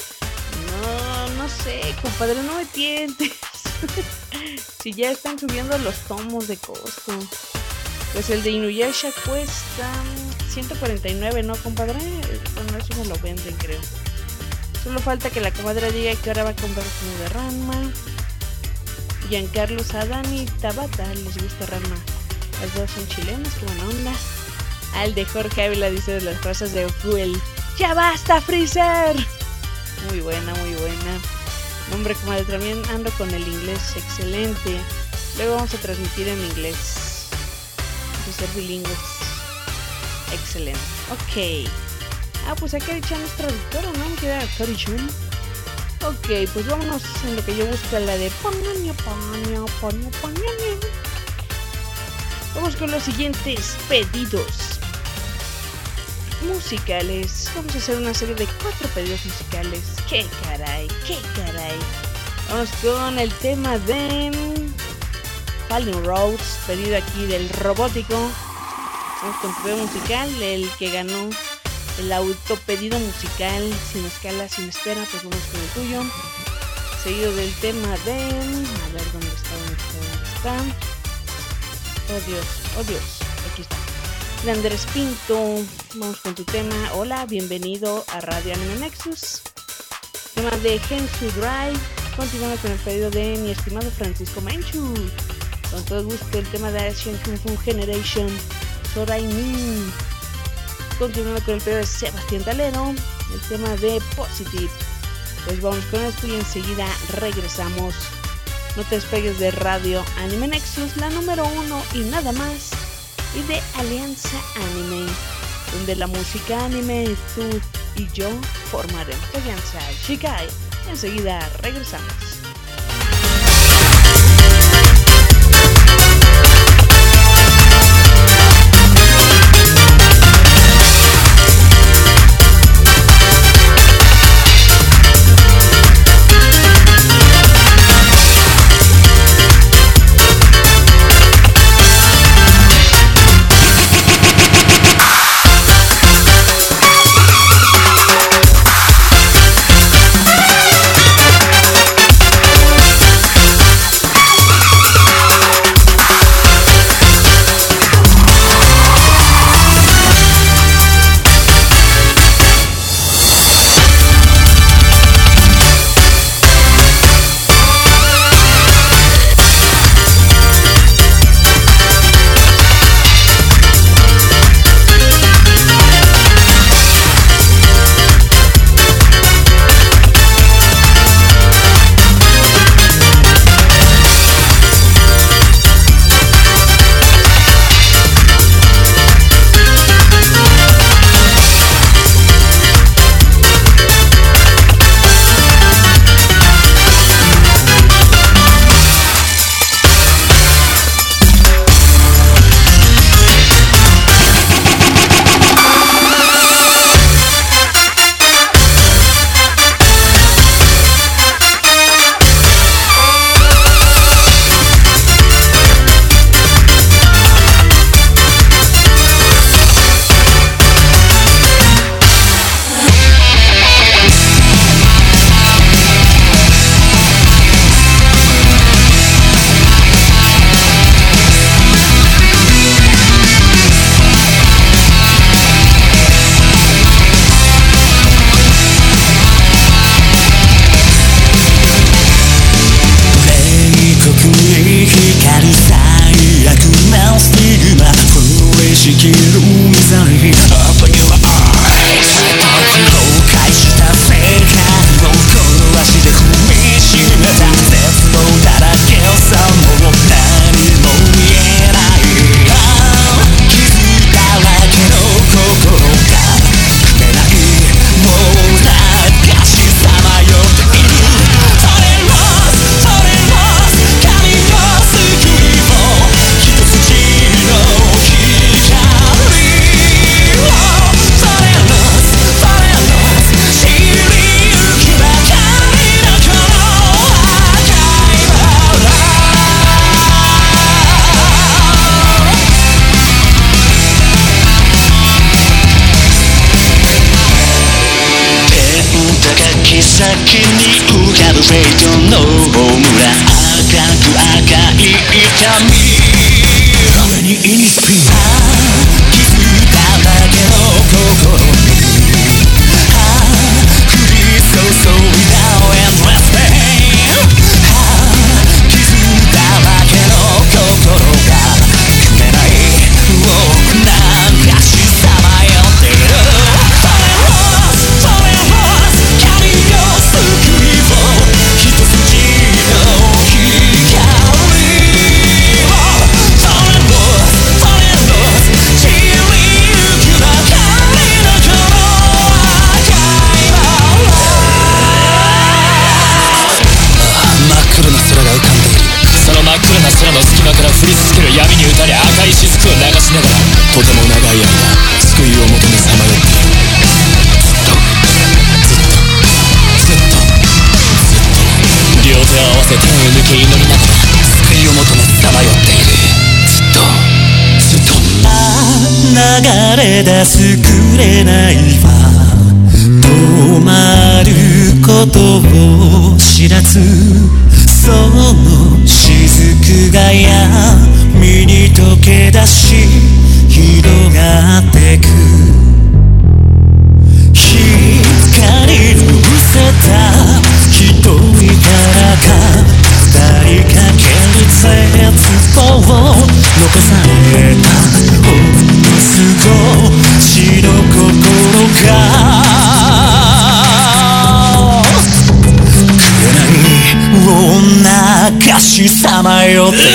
Speaker 2: No sé, compadre, no me tientes. Si ya están subiendo los tomos de costo. Pues el de Inuyasha cuesta 149, ¿no, compadre? Bueno, eso me lo venden, creo. Solo falta que la comadre diga que ahora va a comprar el tomo de Ranma. Giancarlo, Adán y Tabata les gusta Ranma. Las dos son chilenas, qué buena onda. Al de Jorge Ávila dice de las frases de Fuel: ¡ya basta, Freezer! Muy buena, muy buena. Hombre, comadre, también ando con el inglés excelente. Luego vamos a transmitir en inglés. Vamos a ser bilingües. Excelente. Ok. Pues acá Chan es traductora, ¿no? Me queda Carichun. Ok, pues vámonos en lo que yo busco, la de Ponyo. Vamos con los siguientes pedidos musicales. Vamos a hacer una serie de 4 pedidos musicales. ¡Qué caray! Vamos con el tema de Falling Roads, pedido aquí del Robótico. Vamos con tu pedido musical, el que ganó el autopedido musical, sin escala, sin espera. Pues vamos con el tuyo, seguido del tema de... A ver, ¿dónde está? Oh Dios, aquí está. De Andrés Pinto. Vamos con tu tema. Hola, bienvenido a Radio Anime Nexus. Tema de Gensu Drive. Continuando con el pedido de mi estimado Francisco Manchu. Con todo gusto el tema de Asian Kung Fu Generation, Sorai Min. Continuando con el pedido de Sebastián Talero, el tema de Positive. Pues vamos con esto y enseguida regresamos. No te despegues de Radio Anime Nexus, la número 1 y nada más, y de Alianza Anime, donde la música anime, tú y yo formaremos Alianza Shikai. Enseguida regresamos.
Speaker 11: 先に浮かぶフェイトのホームラン赤く赤い痛み雨にインスピア気づいただけの心に降り注いだendless pain気づいただけの心が決めないなんかしさまよっている空の隙間から降り続ける闇に打たれ赤い雫を流しながらとても長い間救いを求めさまよっているずっと両手を合わせ手を抜け祈りながら救いを求めさまよっているずっと流れ出すくれないは止まることを知らずその雫が闇に溶け出し広がってく光に伏せた瞳からか二人かける絶望を残されたほんの少しの心が流しさまよっている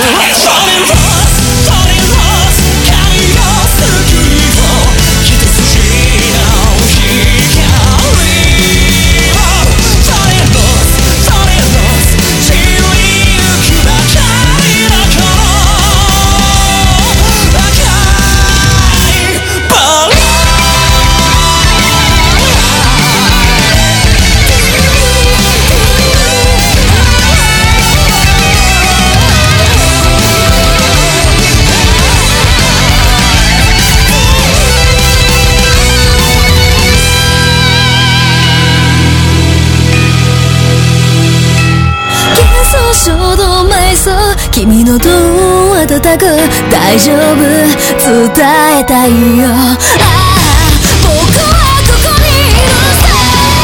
Speaker 11: 君のどう温かく大丈夫伝えたいよ僕はここにいるさ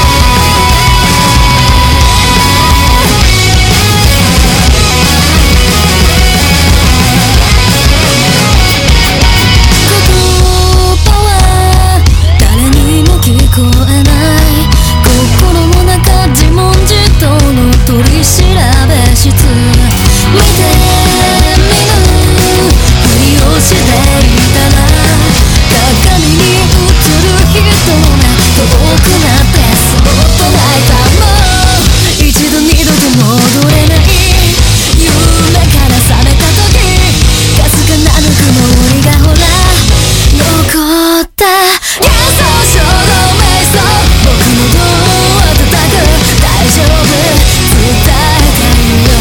Speaker 11: 言葉は誰にも聞こえない心の中自問自答の取り調べ室見て見ぬふりをしていたら鏡に映る人が遠くなってそっと泣いたもう一度二度と戻れない夢から覚めた時かすかなぬくもりがほら残った幻想衝動瞑想僕のどう温かく大丈夫伝えたいよ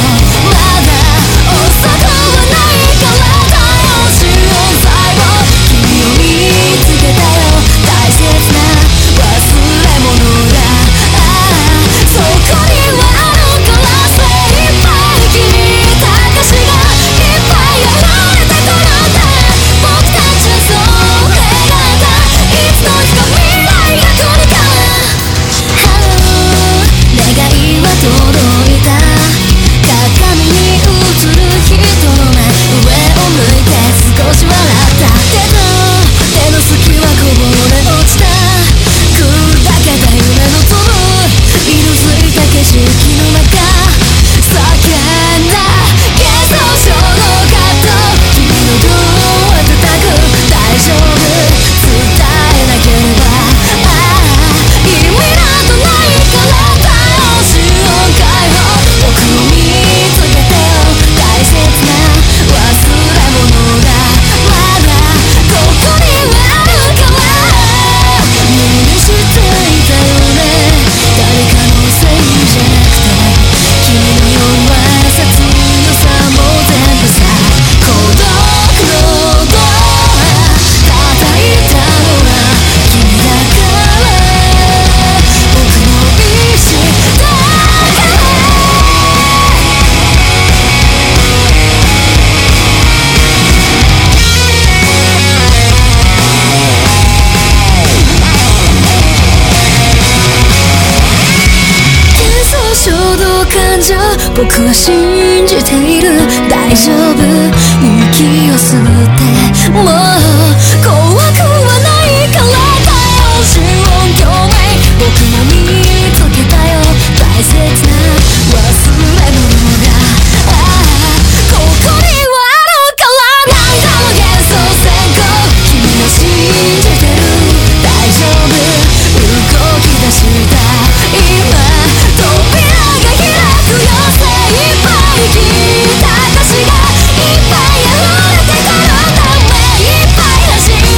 Speaker 11: 君を見つけたよ大切な忘れ物感情僕は信じている大丈夫息を吸ってもう怖くはないからだよ心音共鳴僕も見つけたよ大切な忘れ物がここにはあるから何度も幻想先行君を信じてる大丈夫動き出した今扉が開くよ精一杯生きた証がいっぱい溢れてくるんだ目いっぱい走る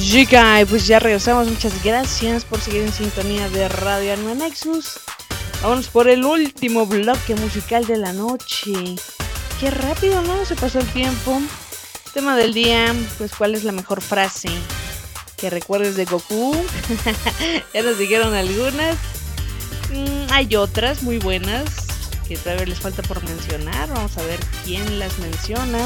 Speaker 2: Chica, pues ya regresamos. Muchas gracias por seguir en sintonía de Radio Anime Nexus. Vámonos por el último bloque musical de la noche. Qué rápido, ¿no? Se pasó el tiempo. Tema del día, pues ¿cuál es la mejor frase que recuerdes de Goku? Ya nos dijeron algunas. Hay otras muy buenas que todavía les falta por mencionar. Vamos a ver quién las menciona.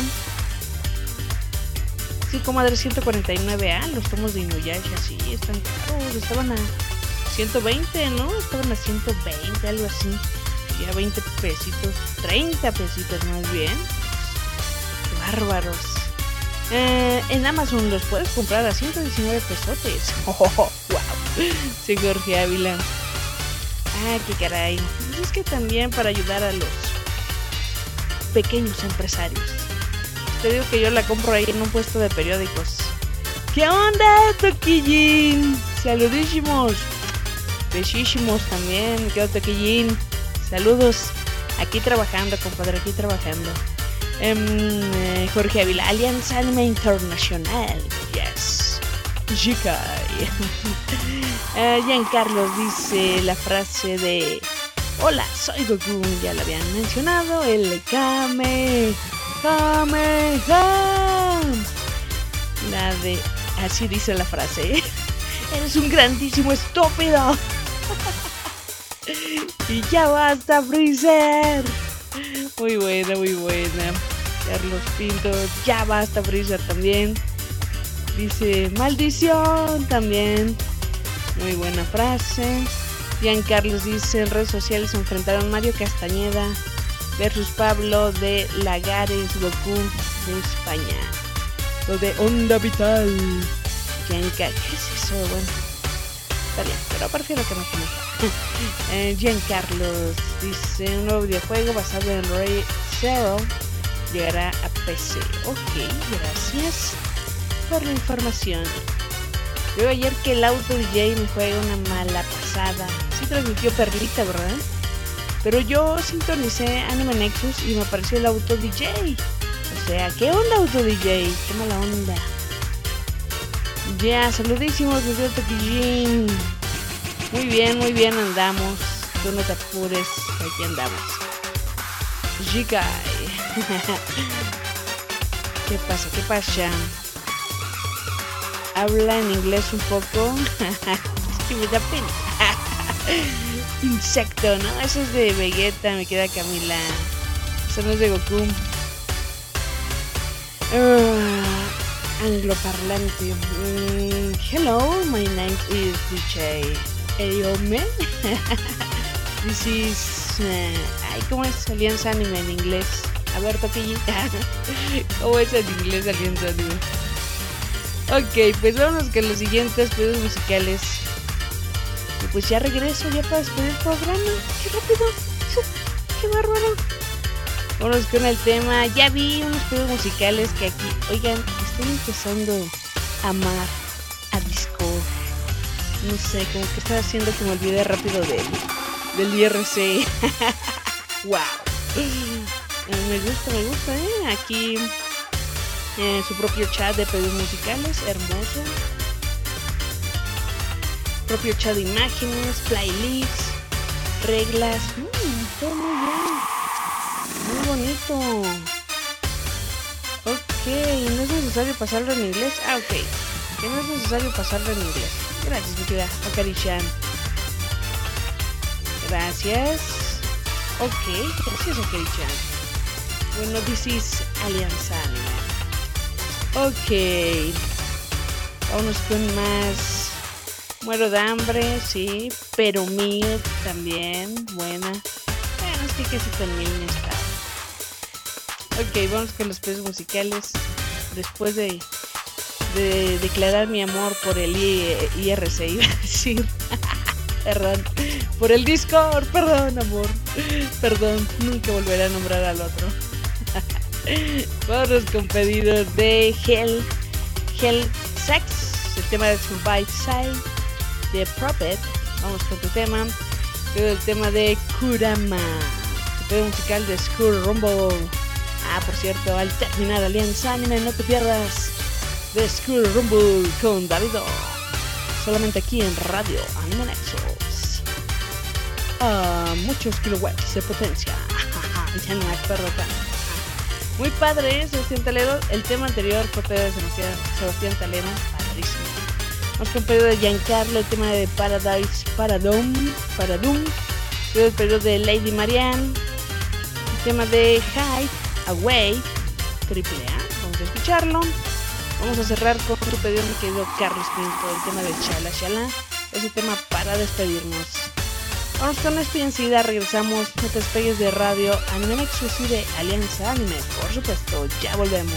Speaker 2: Sí, comadre, 149A, los tomos de Inuyasha, sí, están caros. Estaban a 120, ¿no? Estaban a 120, algo así. Ya 20 pesitos, 30 pesitos más bien. Qué bárbaros. En Amazon los puedes comprar a 119 pesotes. Oh, wow. Sí, Jorge Ávila. Ah, qué caray. Es que también para ayudar a los pequeños empresarios. Te digo que yo la compro ahí en un puesto de periódicos. ¿Qué onda, Toquillín? Saludísimos. Besísimos también, me quedo Toquillín. Saludos. Aquí trabajando, compadre, aquí trabajando. Jorge Ávila, Alianza Anime Internacional. Yes. Shikai. Giancarlos dice la frase de hola, soy Goku. Ya la habían mencionado. El Kame. La de... Así dice la frase. Eres un grandísimo estúpido. Y ya basta, Freezer. Muy buena, muy buena. Carlos Pinto, ya basta, Freezer también. Dice, maldición también. Muy buena frase. Giancarlos dice, en redes sociales se enfrentaron Mario Castañeda versus Pablo de Lagares, Goku de España. Lo de Onda Vital. ¿Qué es eso? Bueno, está bien, pero prefiero que no se Giancarlos dice, un nuevo videojuego basado en Ray Zero llegará a PC. Ok, gracias por la información. Veo ayer que el Auto DJ me juega una mala pasada. Sí transmitió Perlita, ¿verdad? Pero yo sintonicé Anime Nexus y me apareció el Auto DJ. O sea, ¿qué onda, Auto DJ? Qué mala onda. Ya, saludísimos desde Toquillín. Muy bien andamos. Tú no te apures, aquí andamos. Shikai. ¿Qué pasa? ¿Qué pasa? Habla en inglés un poco. Es que me da pena. Insecto, ¿no? Eso es de Vegeta, me queda Camila. Eso no es de Goku. Angloparlante. Hello, my name is DJ Ayome. This is... ay, ¿cómo es Alianza Anime en inglés? A ver, Toquillita. ¿Cómo es en inglés Alianza Anime? Ok, pues vámonos con los siguientes pedidos musicales. Y pues ya regreso, ya para despedir el programa. ¡Qué rápido! ¡Qué bárbaro! Vámonos con el tema. Ya vi unos pedidos musicales que aquí... Oigan, estoy empezando a amar a Discord. No sé, como que estaba haciendo que me olvidé rápido del IRC. ¡Wow! Me gusta, ¿eh? Aquí... su propio chat de pedidos musicales, hermoso. Propio chat de imágenes, playlists, reglas. Todo muy bien. Muy bonito. Ok, no es necesario pasarlo en inglés. Ah, ok. Que no es necesario pasarlo en inglés. Gracias, mi querida Akari-chan. Gracias. Ok, gracias, Akari-chan. Bueno, this is Alianza Anime. Ok, vámonos con más. Muero de hambre, sí, pero Milk también, buena. Bueno, es que casi con Milk no está. Ok, vamos con los pedidos musicales. Después de declarar mi amor por el IRC, iba a decir. Perdón, por el Discord, perdón, amor. Perdón, nunca volveré a nombrar al otro. Vámonos con pedidos de Hell Sex, el tema de Survive Side de Prophet. Vamos con tu tema. El tema de Kurama, el tema musical de School Rumble. Ah, por cierto, al terminar Alianza Anime, no te pierdas de School Rumble con Davido. Solamente aquí en Radio Anime Nexus. Muchos kilowatts de potencia. Ya no me acuerdo tanto. Muy padre, Sebastián Talero. El tema anterior fue pedido de Sebastián Talero. Padrísimo. Vamos con pedido de Giancarlo, el tema de Paradise Paradum. El pedido de Lady Marianne. El tema de Hide Away. AAA. Vamos a escucharlo. Vamos a cerrar con tu pedido, mi querido Carlos Pinto, el tema de Chala Chala. Ese tema para despedirnos. Vamos con esto y enseguida regresamos. No te despegues de Radio Anime Nexus y de Alianza Anime. Por supuesto, ya volvemos.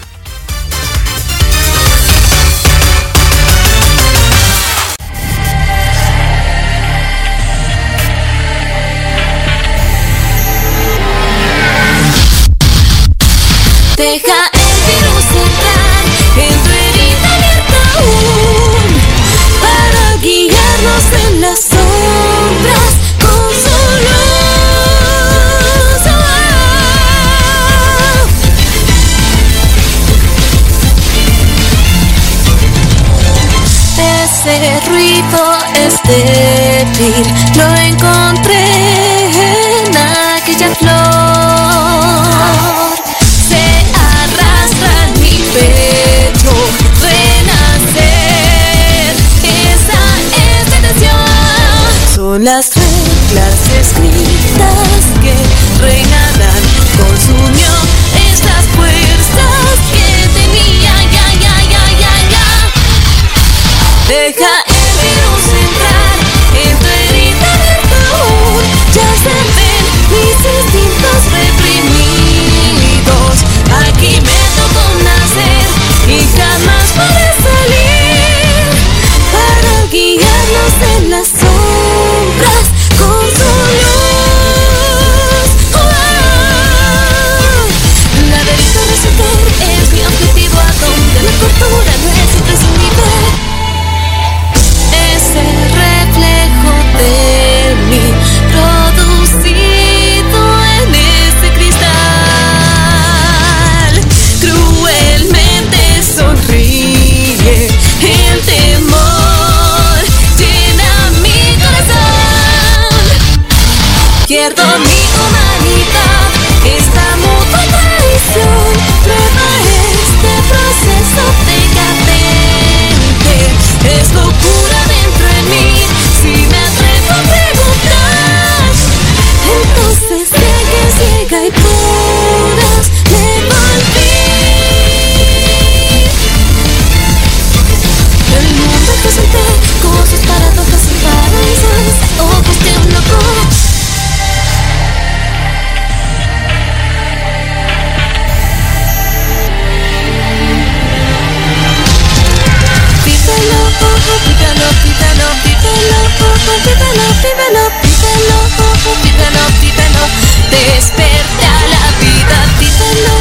Speaker 11: Deja el virus entrar en tu herida abierta aún, para guiarnos en las sombras con su luz. Ese ruido es débil, lo encontré en aquella flor. Pecho, renacer, esa es la intención. Son las reglas escritas que reinarán con su unión, estas fuerzas que tenía, ya. Deja el virus entrar en tu herida abierta aún, ya se ven mis instintos reprimidos. Aquí me tocó nacer y jamás podré salir, para guiarnos en las sombras con su luz. La deriva resolver es mi objetivo, a donde la cordura no es imprescindible. Ese reflejo de mí producido en este cristal, cruelmente sonríe, el temor llena mi corazón. Pierdo mi humanidad, esta mutua traición prueba este proceso decadente. Es locura dentro de mí, si me atrevo a preguntar, entonces sé que ciega y puras me volví. El mundo presente con sus paradojas y paraísos, ojos de un loco. Vívelo, desperté a la vida, vívelo,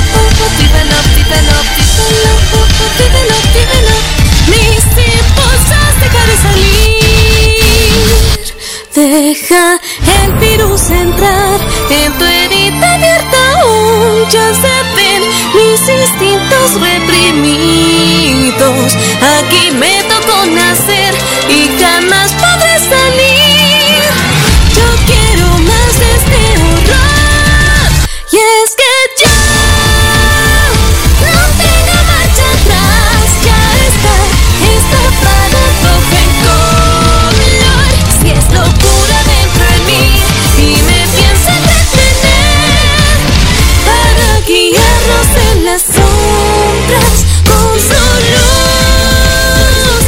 Speaker 11: mis impulsos dejaré salir. Deja el virus entrar en tu herida abierta aún, ya se ven mis instintos reprimidos. Aquí me tocó nacer y jamás podré salir. Yo quiero más de este horror, y es que ya no tengo marcha atrás, ya está esta paradoja en color. Si es locura dentro de mí y me piensa entretener, para guiarnos en las sombras con su luz.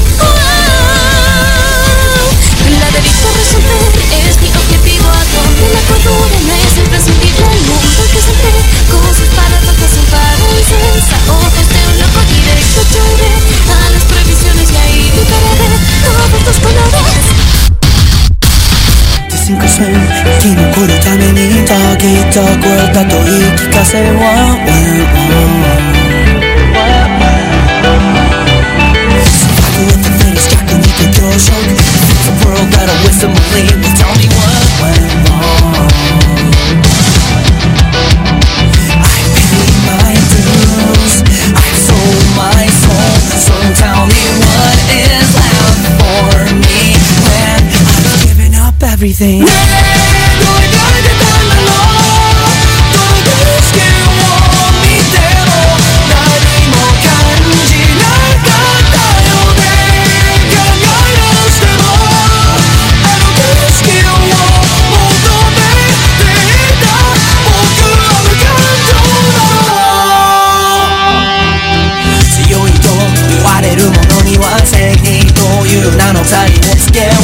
Speaker 11: La deriva resolver es mi objetivo, a donde la cordura no es imprescindible. El mundo que se entrega con sus paradojas en paraísos, a ojos de un loco directo yo iré a las previsiones y ahí liberaré todos tus colores.
Speaker 12: 5歳生き残るためにたきった声だと言い聞かせは Survival of the fittest 逆に適応ショック It's a world that I wisdom believe will tell me what went wrong. I paid my dues, I sold my soul everything. 正義という名の鎖をつけよう。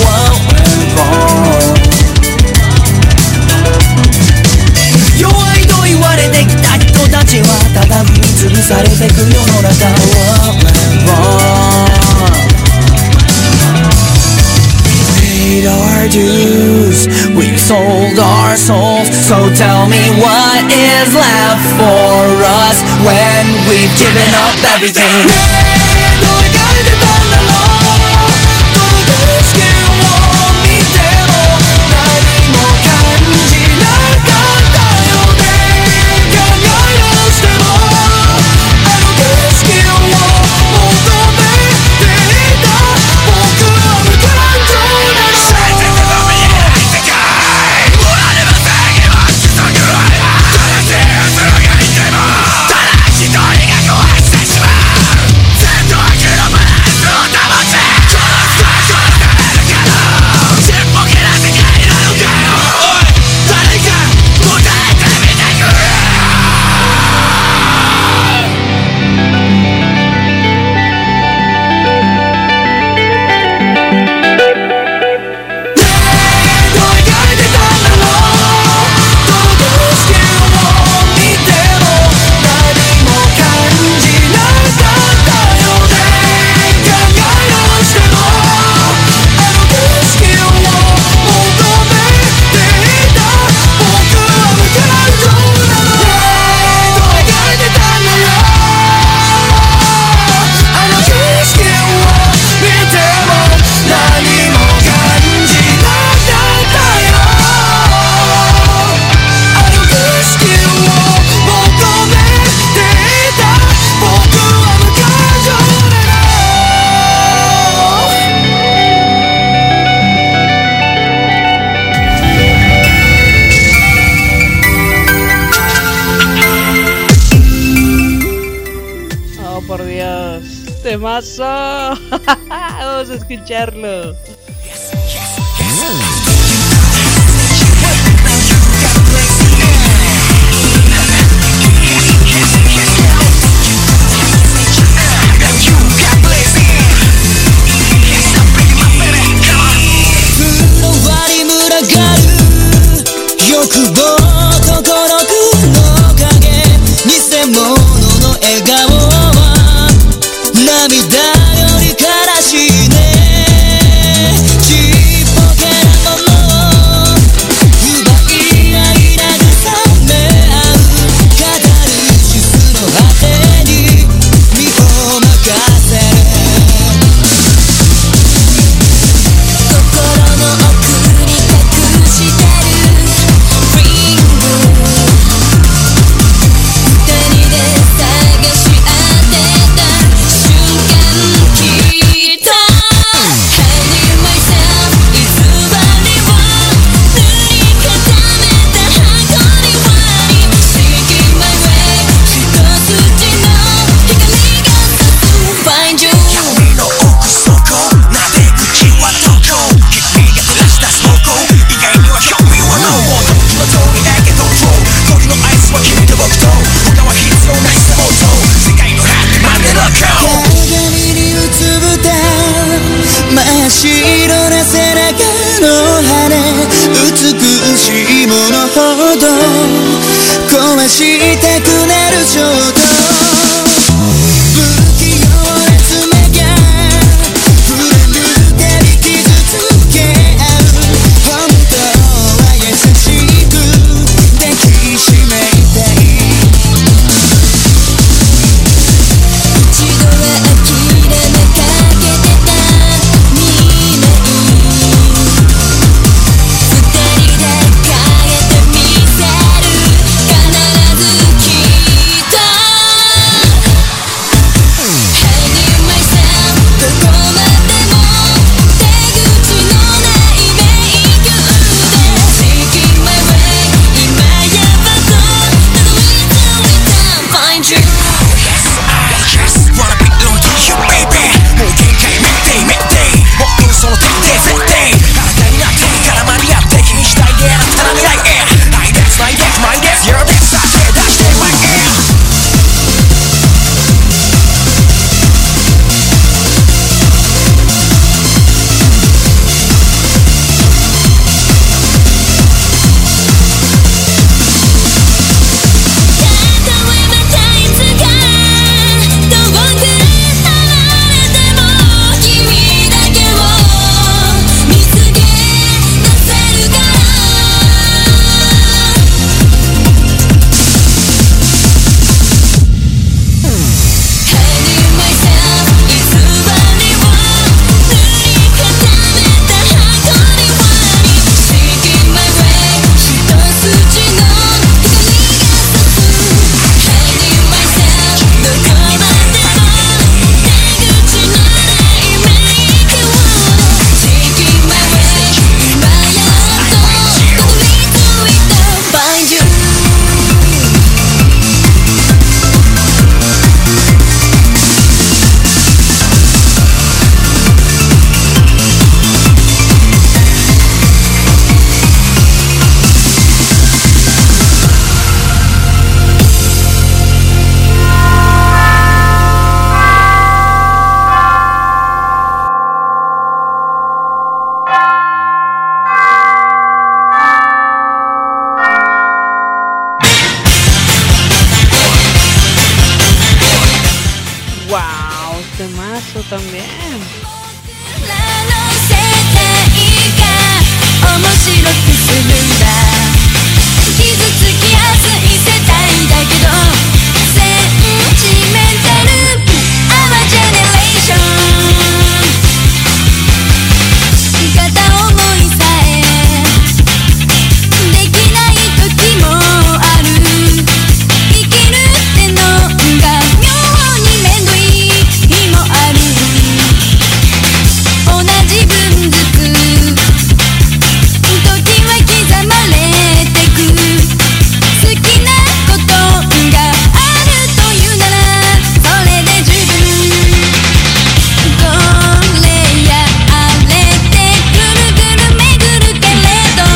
Speaker 12: 弱いと言われてきた人たちはただ踏み潰されてく世の中を We paid our dues, we sold our souls. So tell me what is left for us when we've given up everything.
Speaker 2: Temazo. Vamos a escucharlo. Wow, temazo también.
Speaker 11: 面白くするんだ傷つきやすい世代だけどセンチメンタル Our generation 片思いさえできない時もある生きるってのが妙にめんどい日もある同じ分ずつ時は刻まれてく好きなことがあるというならそれで十分これやあれでぐるぐる巡るけれど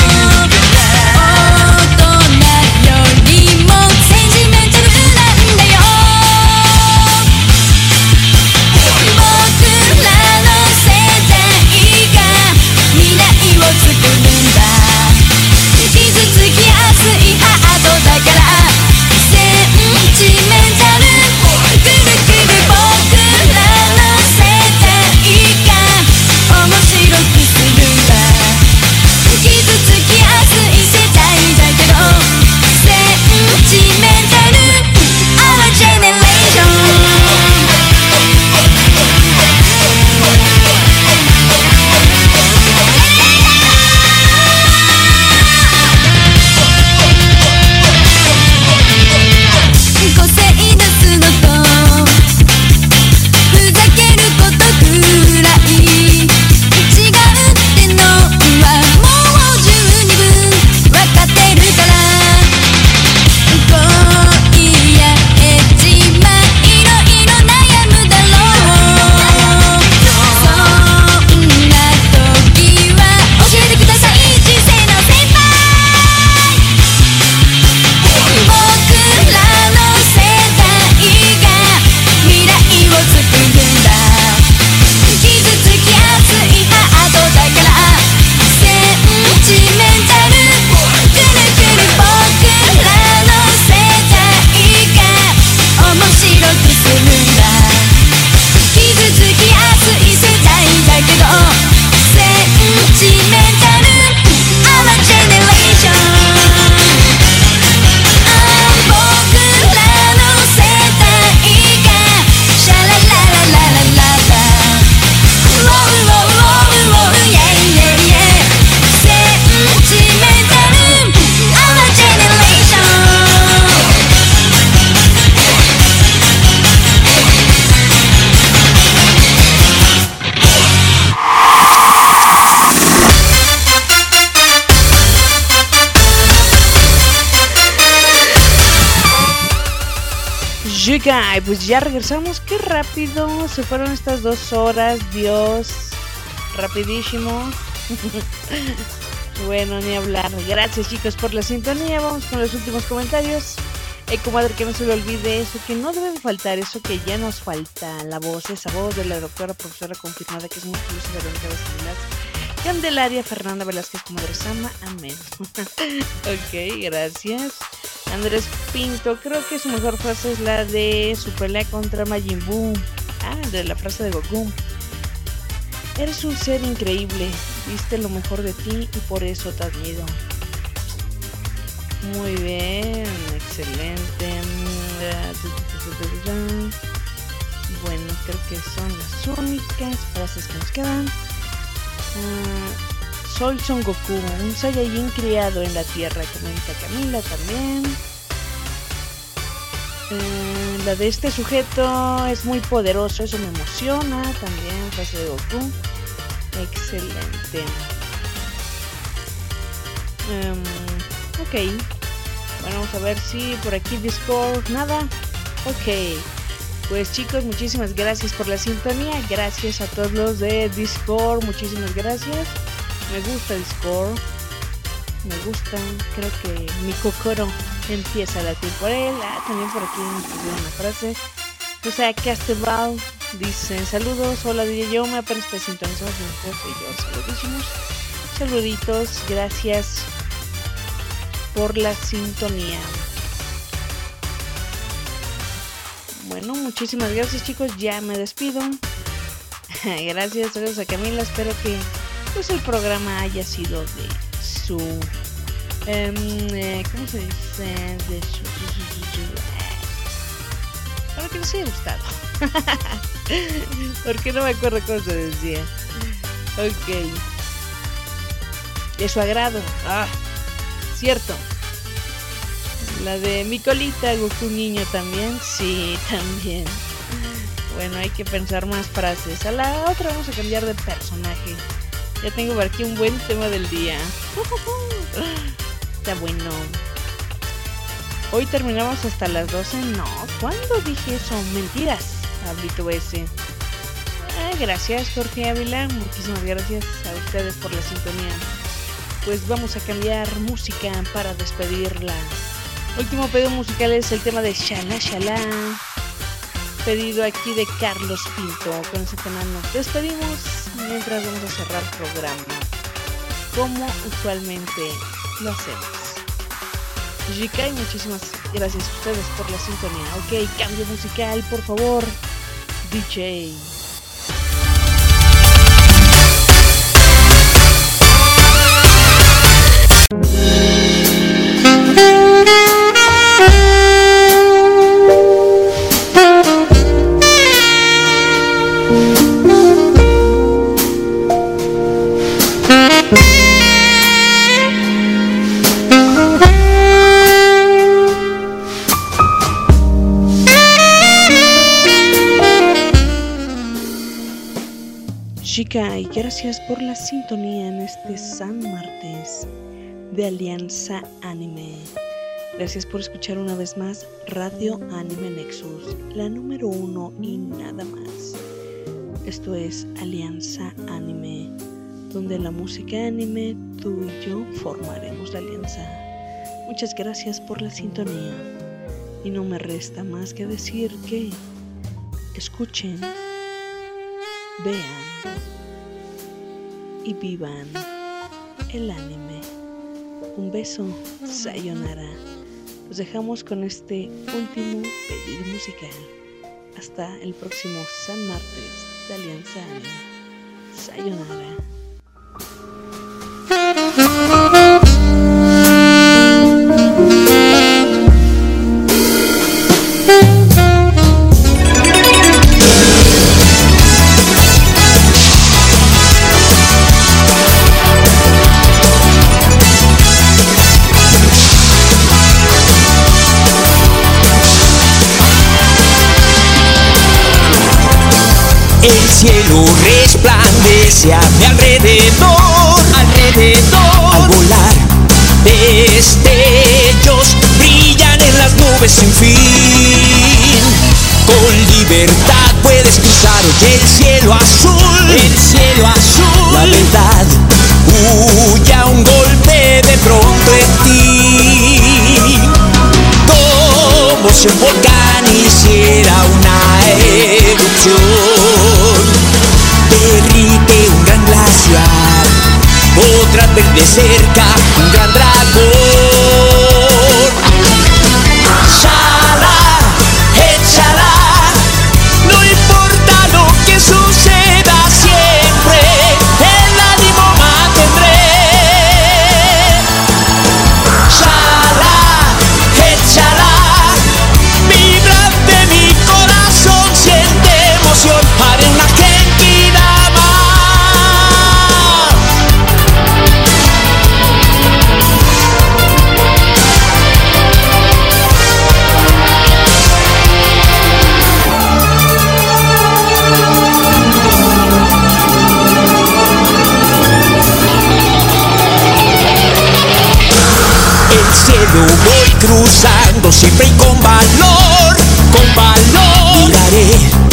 Speaker 11: 大人よりもセンチメンタルなんだよ僕らの世代が未来を作るんだ傷つきやすいハートだからセンチメンタルくるくる僕らの世代が面白くするんだ傷つきやすい世代だけどセンチメンタル Our generation個性出すのとふざけることくらい違うってのはもう十二分わかってるから恋やエッチまいろいろ悩むだろうそんな時は教えてください人生の先輩僕らの世代が未来を作るんだ傷つきやすいハートだからセンチメンタルくるくる僕らの世代が面白くするんだ傷つきやすい世代だけどセンチメンタル Our generation 僕らの世代がシャラララララララ Wow wow wow yeah yeah yeah センチメンタル Our generation
Speaker 2: Yugai, pues ya regresamos. Qué rápido se fueron estas 2 horas. Dios, rapidísimo. Bueno, ni hablar. Gracias, chicos, por la sintonía. Vamos con los últimos comentarios. Comadre, que no se le olvide eso, que no debe faltar, eso que ya nos falta, la voz, esa voz de la doctora profesora confirmada, que es muy incluso de Verónica Vecinas, Candelaria Fernanda Velázquez, comadre Sama, amén. Ok, gracias. Andrés Pinto, creo que su mejor frase es la de su pelea contra Majin Buu. De la frase de Goku. Eres un ser increíble, diste lo mejor de ti y por eso te admiro. Muy bien, excelente. Bueno, creo que son las únicas frases que nos quedan. Soy Son Goku, un Saiyajin criado en la tierra, comenta Camila también. La de este sujeto es muy poderoso, eso me emociona. También frase de Goku. Excelente. Ok. Bueno, vamos a ver si por aquí Discord, nada. Ok. Pues chicos, muchísimas gracias por la sintonía. Gracias a todos los de Discord. Muchísimas gracias. Me gusta Discord. Me gusta. Creo que mi cocoro empieza a latir por él. También por aquí me pusieron una frase. O sea, Castebal dice: saludos, hola DJ yo, me apenas te sintonizamos en el y yo. Saludísimos. Saluditos, gracias por la sintonía. Bueno, muchísimas gracias, chicos. Ya me despido. Gracias, saludos a Camila. Espero que pues el programa haya sido de su ¿cómo se dice? De su espero que les haya gustado. Porque no me acuerdo cómo se decía. Ok, de su agrado. Cierto. La de mi colita, Goku niño también. Sí, también. Bueno, hay que pensar más frases. A la otra vamos a cambiar de personaje. Ya tengo por aquí un buen tema del día. Está bueno. Hoy terminamos hasta las 12. No, ¿cuándo dije eso? Mentiras, Pablito S. Gracias, Jorge Ávila. Muchísimas gracias a ustedes por la sintonía. Pues vamos a cambiar música para despedirla. Último pedido musical es el tema de Shala Shala, pedido aquí de Carlos Pinto. Con ese tema nos despedimos mientras vamos a cerrar el programa como usualmente lo hacemos. Jikai, muchísimas gracias a ustedes por la sintonía. Ok, cambio musical, por favor, DJ. Chica, y gracias por la sintonía en este San Martes de Alianza Anime. Gracias por escuchar una vez más Radio Anime Nexus, la número 1 y nada más. Esto es Alianza Anime, donde la música anime, tú y yo formaremos la alianza. Muchas gracias por la sintonía. Y no me resta más que decir que escuchen, vean y vivan el anime. Un beso, sayonara. Los dejamos con este último pedido musical. Hasta el próximo San Martes de Alianza Anime. Sayonara.
Speaker 13: El cielo resplandece a mi alrededor, al volar destellos brillan en las nubes sin fin. Con libertad puedes cruzar hoy el cielo azul, la verdad huye a un golpe de pronto en ti. Como si un volcán hiciera una erupción, derrite un gran glaciar, podrás ver de cerca un gran dragón. Shala, échala, no importa lo que suceda siempre, el ánimo mantendré. Shala, échala, vibrante mi corazón siente emoción, haré una Genkidama. El cielo voy cruzando siempre y con valor, miraré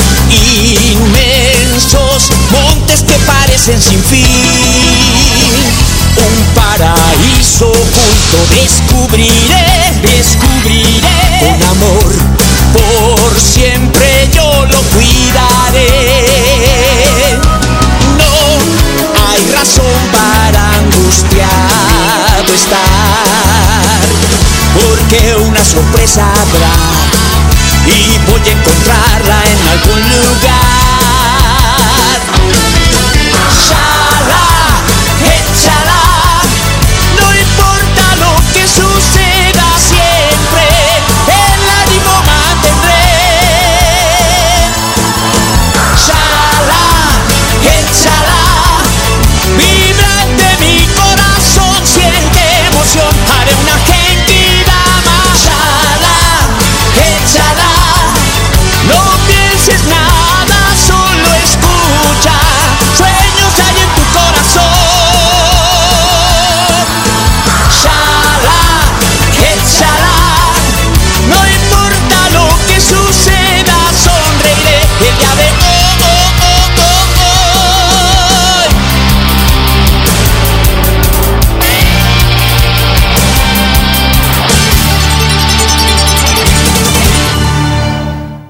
Speaker 13: inmensos montes que parecen sin fin. Un paraíso oculto descubriré, con amor por siempre yo lo cuidaré. No hay razón para angustiado estar, porque una sorpresa habrá y voy a encontrarla en